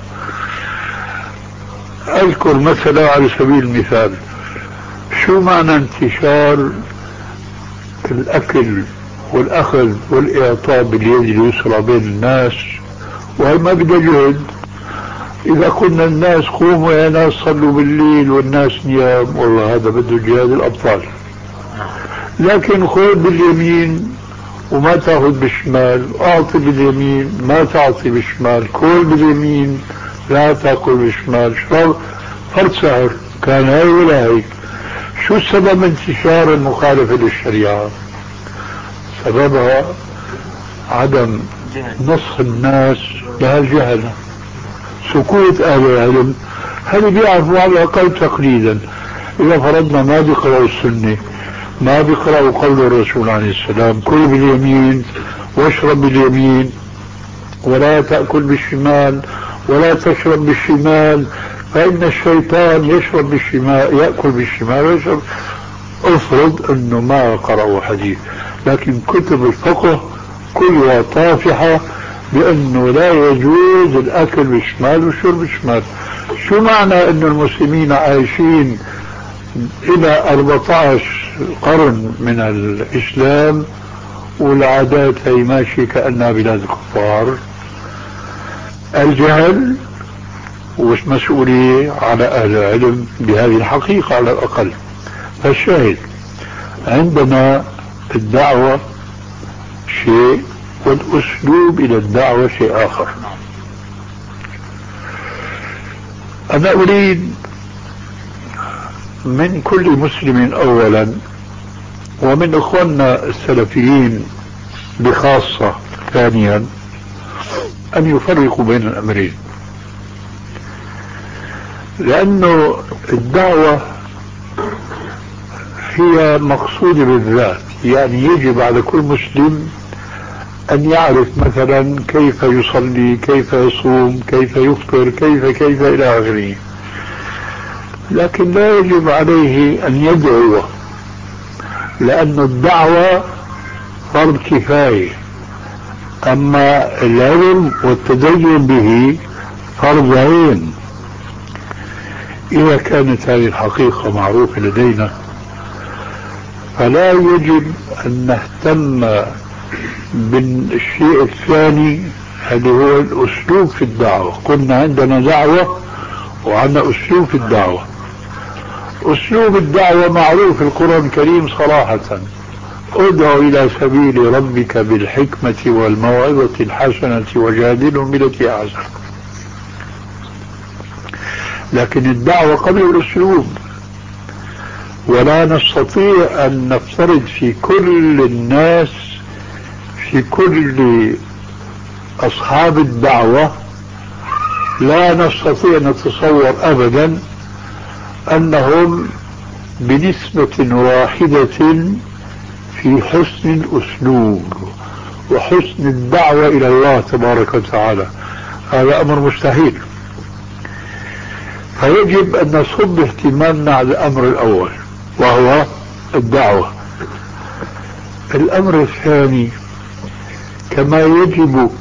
أذكر مثلا على سبيل المثال شو معنى انتشار الأكل والأخذ والإعطاء باليد اليسرى بين الناس، وهي ما بدها جهد. إذا قلنا الناس قوموا يا ناس صلوا بالليل والناس نيام، والله هذا بده جهاد الأبطال. لكن خذ باليمين وما تأخذ بالشمال، أعطي باليمين ما تعطي بالشمال، كل باليمين لا تأكل بالشمال، شو فرد سهر كان هاي ولا هيك. شو سبب انتشار المخالفة للشريعة؟ سببها عدم نصح الناس لها الجهل، سكوت أهل العلم. هل بيعرفوا على الأقل تقليدا؟ إذا فرضنا ما بيقرأوا السنة، ما بيقرأوا قول الرسول عليه السلام كل باليمين واشرب باليمين ولا تأكل بالشمال ولا تشرب بالشمال فإن الشيطان يشرب بالشمال يأكل بالشمال ويشرب. افرض انه ما قرأوا حديث، لكن كتب الفقه كلها طافحة بانه لا يجوز الاكل بالشمال والشرب بالشمال. شو معنى ان المسلمين عايشين الى أربعة عشر قرن من الاسلام والعادات هي ماشية كأنها بلاد الكفار؟ الجهل والمسؤولية على اهل العلم بهذه الحقيقة على الاقل. فالشاهد عندنا الدعوة شيء والأسلوب إلى الدعوة شيء آخر. أنا أريد من كل مسلم أولا ومن إخواننا السلفيين بخاصة ثانيا أن يفرقوا بين الأمرين، لأنه الدعوة هي مقصودة بالذات، يعني يجب على كل مسلم أن يعرف مثلا كيف يصلي، كيف يصوم، كيف يفطر، كيف كيف إلى آخره، لكن لا يجب عليه أن يدعو، لأن الدعوة فرض كفاية، أما العلم والتدين به فرض عين. إذا كانت هذه الحقيقة معروفة لدينا فلا يجب أن نهتم بالشيء الثاني اللي هو الأسلوب في الدعوة. قلنا عندنا دعوة وعندنا أسلوب في الدعوة. أسلوب الدعوة معروف في القرآن الكريم صراحة: ادع إلى سبيل ربك بالحكمة والموعظة الحسنة وجادلهم بالتي أحسن. لكن الدعوة قبل الأسلوب، ولا نستطيع أن نفترض في كل الناس في كل أصحاب الدعوة، لا نستطيع أن نتصور أبدا أنهم بنسبة واحدة في حسن الأسلوب وحسن الدعوة إلى الله تبارك وتعالى. هذا أمر مستحيل. فيجب أن نصب اهتمامنا على الأمر الأول وهو الدعوة. الأمر الثاني، كما يجب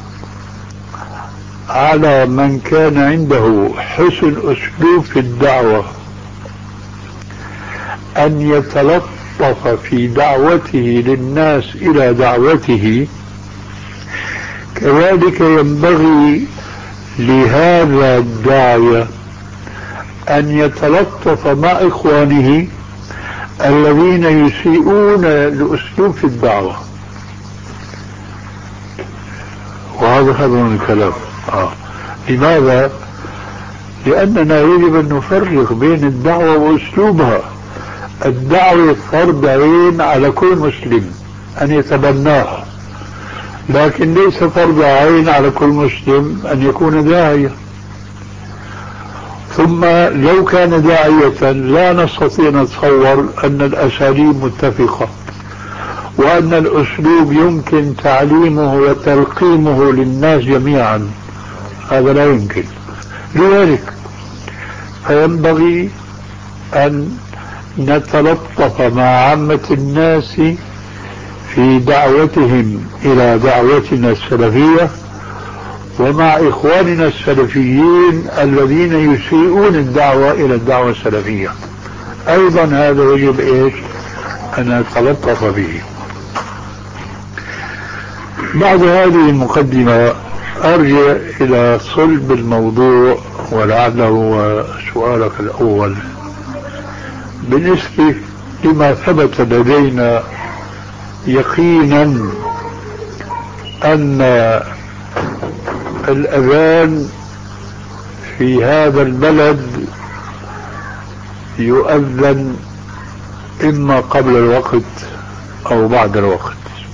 على من كان عنده حسن أسلوب في الدعوة أن يتلطف في دعوته للناس إلى دعوته، كذلك ينبغي لهذا الداعية أن يتلطف مع إخوانه الذين يسيئون الأسلوب في الدعوة. وهذا هذا من الكلام. آه. لماذا؟ لأننا يجب أن نفرق بين الدعوة وأسلوبها. الدعوة فرض عين على كل مسلم أن يتبناها، لكن ليس فرض عين على كل مسلم أن يكون داعية. ثم لو كان داعية لا نستطيع نتصور أن الأساليب متفقة وأن الأسلوب يمكن تعليمه وتلقيمه للناس جميعا، هذا لا يمكن. لذلك فينبغي أن نتلطف مع عامة الناس في دعوتهم إلى دعوتنا السلفية ومع إخواننا السلفيين الذين يسيئون الدعوة إلى الدعوة السلفية أيضا. هذا يجب إيش؟ أن نتلطف به. بعد هذه المقدمة أرجع إلى صلب الموضوع ولعله سؤالك الأول بالنسبة لما ثبت لدينا يقينا أن الأذان في هذا البلد يؤذن إما قبل الوقت أو بعد الوقت.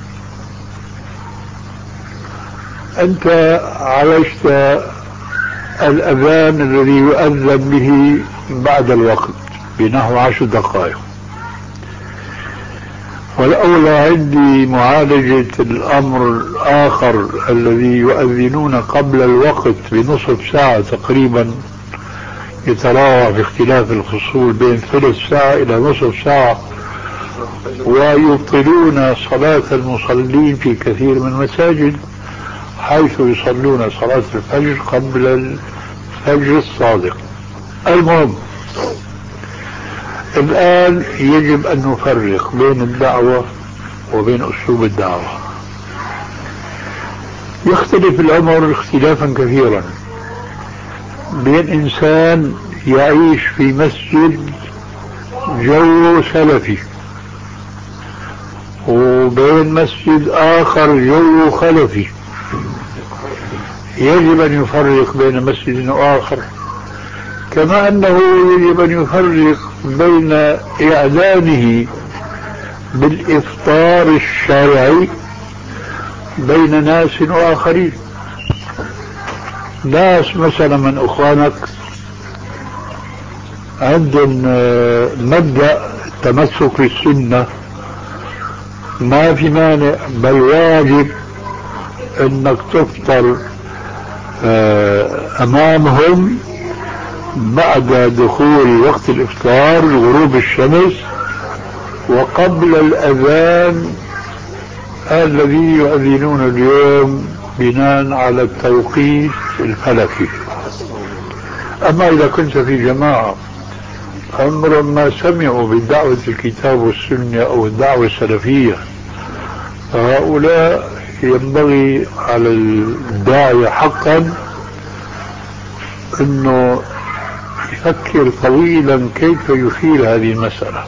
أنت عالجت الأذان الذي يؤذن به بعد الوقت بنحو عشر دقائق، والأولى عندي معالجة الأمر الآخر الذي يؤذنون قبل الوقت بنصف ساعة تقريبا، يتراوح في اختلاف الفصول بين ثلث ساعة إلى نصف ساعة، ويبطلون صلاة المصلين في كثير من المساجد حيث يصلون صلاة الفجر قبل الفجر الصادق. المهم الآن يجب أن نفرق بين الدعوة وبين أسلوب الدعوة. يختلف الأمر اختلافا كثيرا بين إنسان يعيش في مسجد جو سلفي وبين مسجد آخر جو خلفي. يجب أن يفرق بين مسجد وآخر، كما أنه يجب أن يفرق بين إعلانه بالإفطار الشرعي بين ناس وآخرين. ناس مثلا من أخوانك عندهم مبدأ التمسك بالسنة، ما في مانع بل واجب انك تفطر امامهم بعد دخول وقت الافطار غروب الشمس وقبل الاذان الذي يؤذنون اليوم بناء على التوقيت الفلكي. اما اذا كنت في جماعة عمر ما سمعوا بدعوة الكتاب والسنة او الدعوة السلفية، فهؤلاء ينبغي على الداعية حقا انه يفكر طويلا كيف يثير هذه المسألة.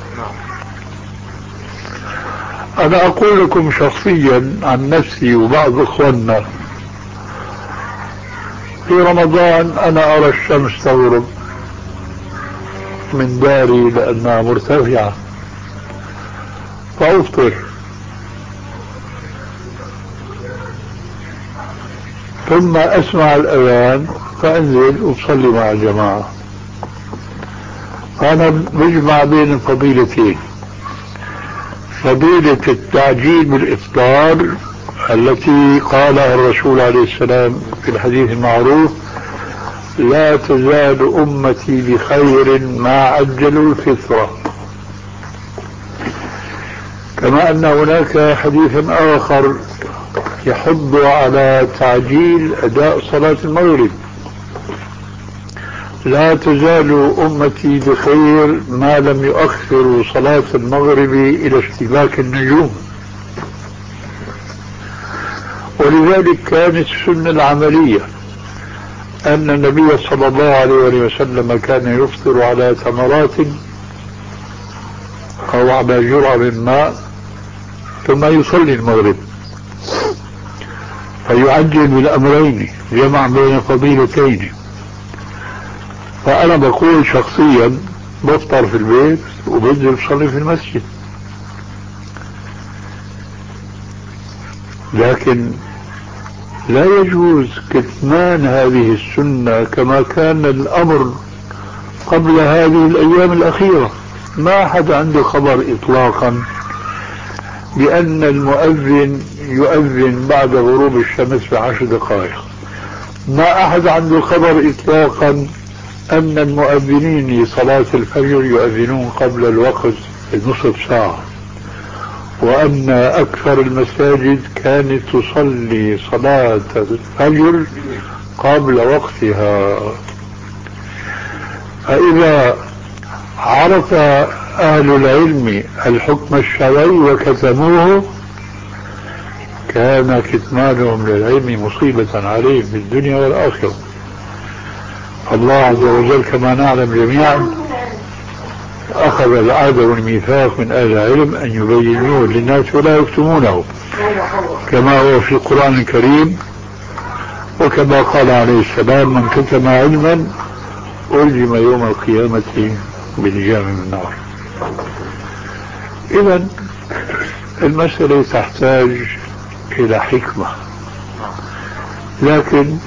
انا اقول لكم شخصيا عن نفسي وبعض اخواننا، في رمضان انا ارى الشمس تغرب من داري لانها مرتفعة فافطر، ثم اسمع الاذان فانزل واصلي مع الجماعة. انا بجمع بين الفضيلتين، فضيلة التعجيل بالإفطار التي قالها الرسول عليه السلام في الحديث المعروف: لا تزال أمتي بخير ما عجلوا الفطرة. كما أن هناك حديثا آخر يحض على تعجيل أداء صلاة المغرب: لا تزال أمتي بخير ما لم يؤخروا صلاة المغرب إلى اشتباك النجوم. ولذلك كانت السنة العملية أن النبي صلى الله عليه وسلم كان يفطر على تمرات أو على جرعة من ماء ثم يصلي المغرب، فيعجل بالأمرين، جمع بين فضيلتين. فأنا بقول شخصيا بفطر في البيت وبنزل بصلي في المسجد، لكن لا يجوز كتمان هذه السنة كما كان الأمر قبل هذه الأيام الأخيرة. ما أحد عنده خبر إطلاقا بأن المؤذن يؤذن بعد غروب الشمس بعشر دقائق. ما أحد عنده خبر إطلاقا أن المؤذنين لصلاة الفجر يؤذنون قبل الوقت بنصف ساعة، وأن أكثر المساجد كانت تصلي صلاة الفجر قبل وقتها. فإذا عرف أهل العلم الحكم الشرعي وكتموه كان كتمانهم للعلم مصيبة عليهم في الدنيا والآخرة. الله عز وجل كما نعلم جميعا أخذ العهد والميثاق من أهل العلم أن يبينوه للناس ولا يكتمونه، كما هو في القرآن الكريم، وكما قال عليه السلام: من كتم علما ألجم يوم القيامة بلجام من النار. إذا المسألة تحتاج إلى حكمة، لكن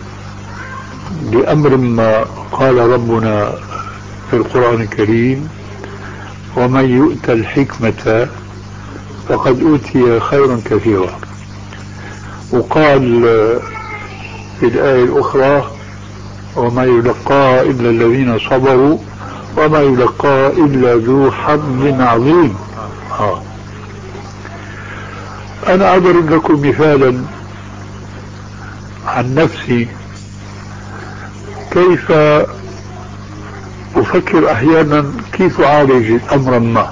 لأمر ما قال ربنا في القرآن الكريم: ومن يؤت الحكمة فقد أوتي خيرا كثيرا. وقال في الآية الأخرى: وما يلقاها إلا الذين صبروا وما يلقاها إلا ذو حظ عظيم. آه. أنا أضرب لكم مثالا عن نفسي كيف أفكر أحيانا كيف أعالج أمرا ما،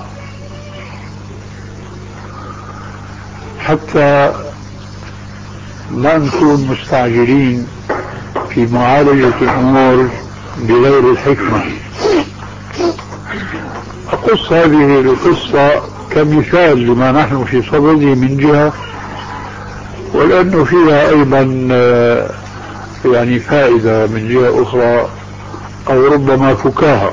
حتى لا نكون مستعجلين في معالجة الأمور بغير الحكمة. أقص هذه القصة كمثال لما نحن في صدده من جهة، ولأنه فيها أيضا يعني فائدة من جهة أخرى أو ربما فكاهة.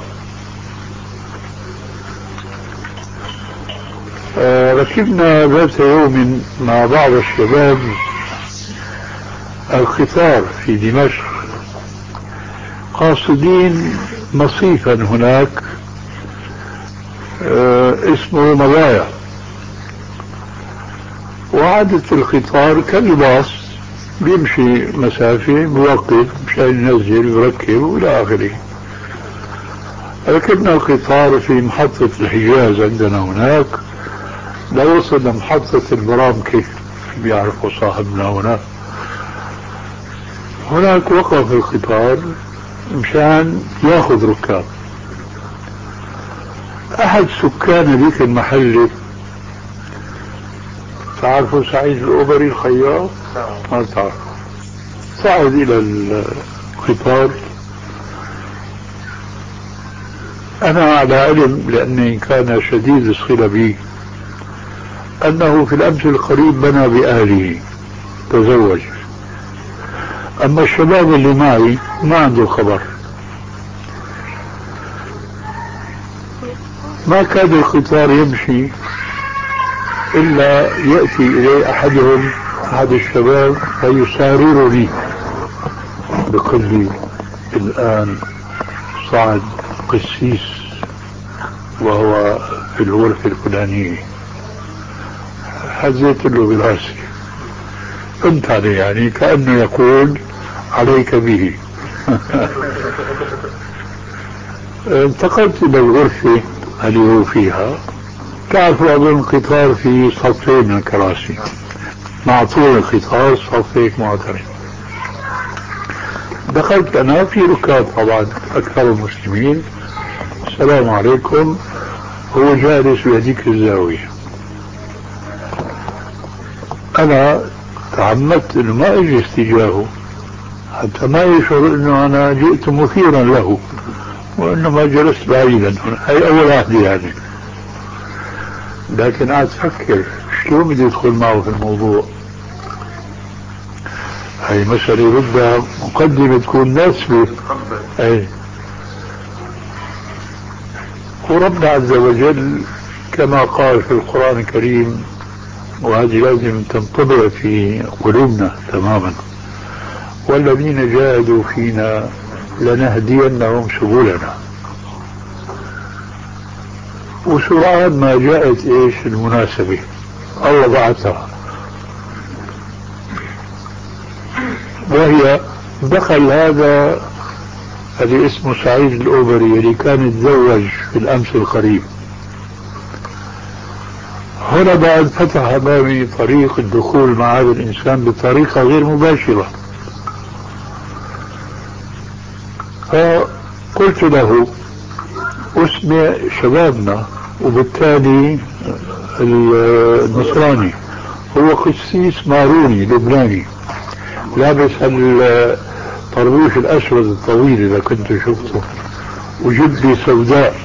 ركبنا ذات يوم مع بعض الشباب القطار في دمشق قاصدين مصيفا هناك اسمه مضايا، وعادة القطار كالباص بيمشي مسافة بوقف مشان ينزل ويركب وإلى آخره. ركبنا القطار في محطة الحجاز عندنا هناك، لو وصلنا محطة البرامكي بيعرفوا صاحبنا هناك، هناك وقف القطار مشان ياخذ ركاب. أحد سكان ذيك المحلة، تعرفوا سعيد الأوبري الخياط؟ ما تعرف. صعد إلى القطار. أنا على علم لأني كان شديد الصلة بي أنه في الأمس القريب بنى بأهله، تزوج. أما الشباب اللي معي ما عنده خبر. ما كان القطار يمشي إلا يأتي إلي أحدهم أحد الشباب فيساررني بقول لي: الآن صعد قسيس وهو في الغرفة الفلانية. هزيت له براسي، قمت عليه يعني كأنه يقول: عليك به. انتقلت إلى الغرفة اللي هو فيها. تعرفوا أظن القطار في صفين من الكراسي، مع طول القطار صفيك معترض. دخلت أنا في ركاب طبعا أكثر المسلمين. السلام عليكم. هو جالس بهذيك الزاوية. أنا تعمدت إنه ما أجلس تجاهه حتى ما يشعر إنه أنا جئت مثيرا له، وإنما جلست بعيدا. هي أول عهدي يعني. لكن قاعد أفكر شلون بدي أدخل معه في الموضوع. هي مسألة بدها مقدمة تكون ناسبة. أي. وربنا عز وجل كما قال في القرآن الكريم، وهذه لازم تنطبع في قلوبنا تماما: والذين جاهدوا فينا لنهدينهم سبلنا. وسرعان ما جاءت ايش المناسبة، الله بعثها، وهي دخل هذا اللي اسمه سعيد الأوبري اللي كان يتزوج في الأمس القريب. هنا بعد فتح أمامي طريق الدخول مع هذا الإنسان بطريقة غير مباشرة. فقلت له: اسمع شبابنا، وبالتالي النصراني هو قسيس ماروني لبناني لابس الطربوش الأسود الطويل إذا كنت شفته، وجبة سوداء.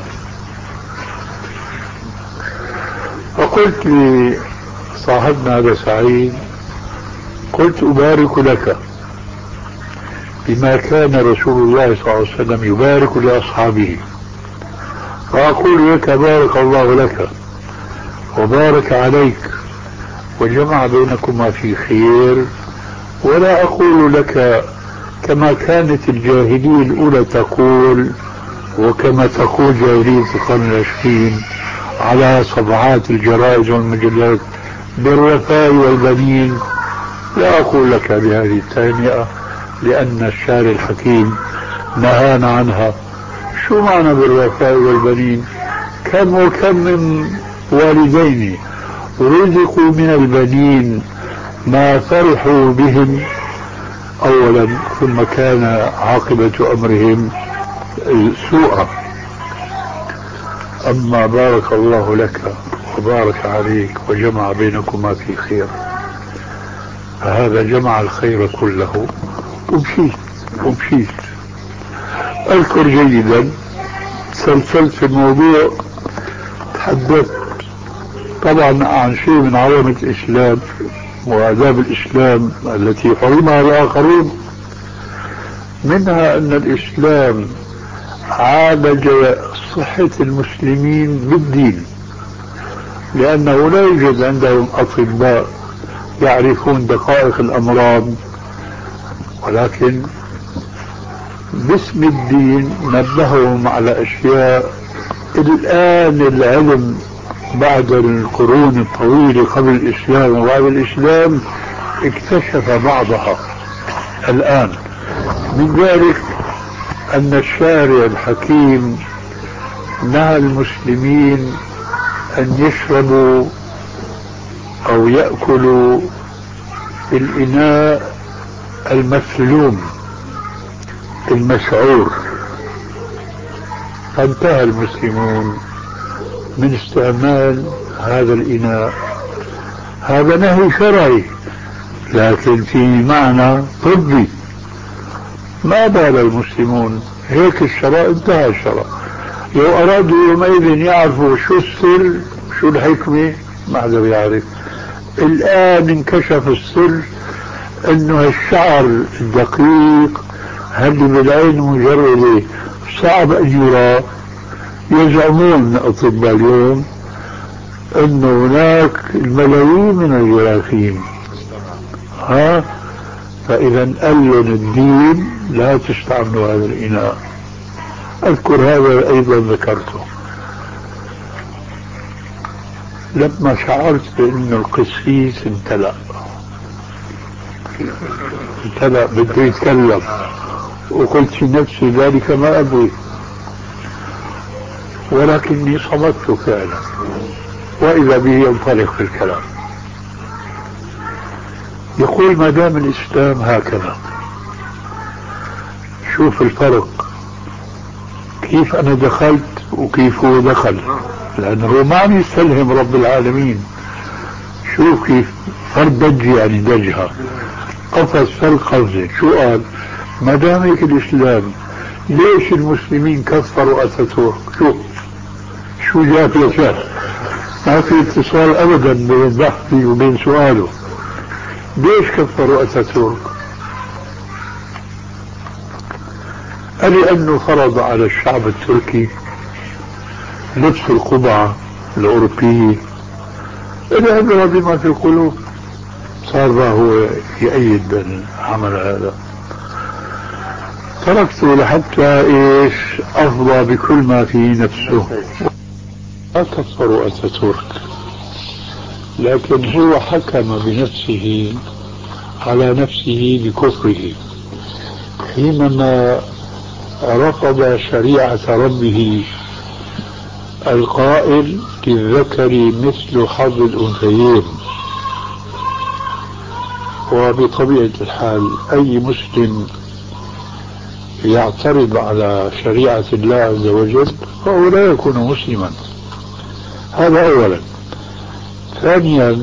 فقلت لصاحبنا هذا سعيد، قلت: أبارك لك بما كان رسول الله صلى الله عليه وسلم يبارك لأصحابه، فأقول لك: بارك الله لك وبارك عليك وجمع بينكما في خير. ولا أقول لك كما كانت الجاهلية الأولى تقول، وكما تقول جاهلية القرن العشرين على صفحات الجرائد والمجلات بالوفاء والبنين. لا أقول لك بهذه التهنئة لأن الشارع الحكيم نهانا عنها. شو معنى بالوفاء والبنين؟ كم وكم من والدين رزقوا من البنين ما فرحوا بهم أولا، ثم كان عاقبة أمرهم سوءا. أما بارك الله لك وبارك عليك وجمع بينكما في خير، فهذا جمع الخير كله. ومشيت ومشيت أذكر جيدا سلسلت في الموضوع، تحدثت طبعا عن شيء من عوامل الإسلام وآداب الإسلام التي حرمها الآخرون، منها أن الإسلام عالج صحة المسلمين بالدين، لأنه لا يوجد عندهم أطباء يعرفون دقائق الأمراض، ولكن باسم الدين نبههم على أشياء الآن العلم بعد القرون الطويلة قبل الإسلام وبعد الإسلام اكتشف بعضها الآن. من ذلك أن الشارع الحكيم نهى المسلمين أن يشربوا أو يأكلوا الإناء المسلوم المسعور، فانتهى المسلمون من استعمال هذا الإناء. هذا نهي شرعي لكن في معنى طبي. ما بال المسلمون هيك الشرع انتهى الشرع. لو أرادوا يومئذ يعرفوا شو السر شو الحكمة ما حدا بيعرف. الآن انكشف السر انه الشعر الدقيق هل بالعين مجردة صعب ان يرى. يزعمون أطباء اليوم أن هناك الملايين من الجراثيم، ها فإذا قال لهم الدين لا تستعملوا هذا الإناء. أذكر هذا أيضا ذكرته لما شعرت بأن القسيس امتلأ امتلأ بده يتكلم، وقلت في نفسي ذلك ما أبغي، ولكني صمت فعلا، وإذا به ينطلق في الكلام. يقول ما دام الإسلام هكذا، شوف الفرق كيف أنا دخلت وكيف هو دخل، لأنه ما عم يستلهم رب العالمين. شوف كيف فرد دج يعني دجها قفز فالقفزة. شو قال؟ ما دام هيك الإسلام ليش المسلمين كفروا أتاتورك؟ شو شو جاء في شيء؟ ما في اتصال أبدا بين بحثي وبين سؤاله. ليش كفروا أتاتورك؟ قال لأنه فرض على الشعب التركي لبس القبعة الأوروبية إلى بما في القلوب. صار هو يأيد العمل هذا. تركته لحتى إيش أفضى بكل ما في نفسه. ما كفروا أتاتورك، لكن هو حكم بنفسه على نفسه بكفره حينما رفض شريعة ربه القائل للذكر مثل حظ الأنثيين. وبطبيعة الحال أي مسلم يعترض على شريعة الله عز وجل فهو لا يكون مسلما. هذا أولا. ثانيا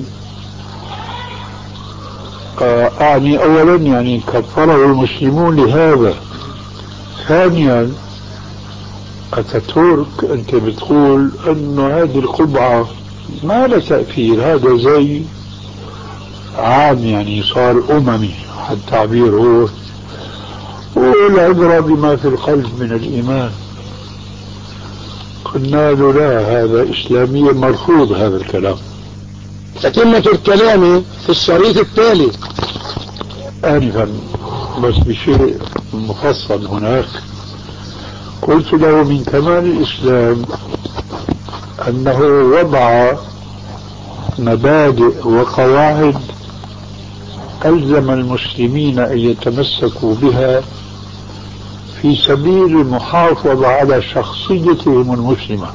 أعني أولا يعني كفره المسلمون لهذا. ثانيا أتاتورك أنت بتقول أنه هذه القبعة ما لها تأثير، هذا زي عام يعني صار أممي التعبير هو، والعبرة بما في القلب من الإيمان. قلنا له لا، هذا إسلاميا مرفوض هذا الكلام. تتمة الكلام في الشريط التالي. آنفا بس بشيء مفصل هناك، قلت له من كمال الإسلام أنه وضع مبادئ وقواعد ألزم المسلمين أن يتمسكوا بها في سبيل المحافظة على شخصيتهم المسلمة.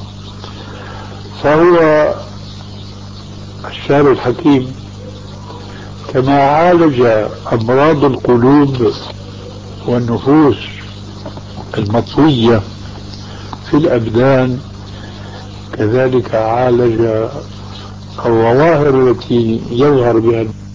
فهو الشاعر الحكيم كما عالج أمراض القلوب والنفوس المطوية في الأبدان، كذلك عالج الظواهر التي يظهر بها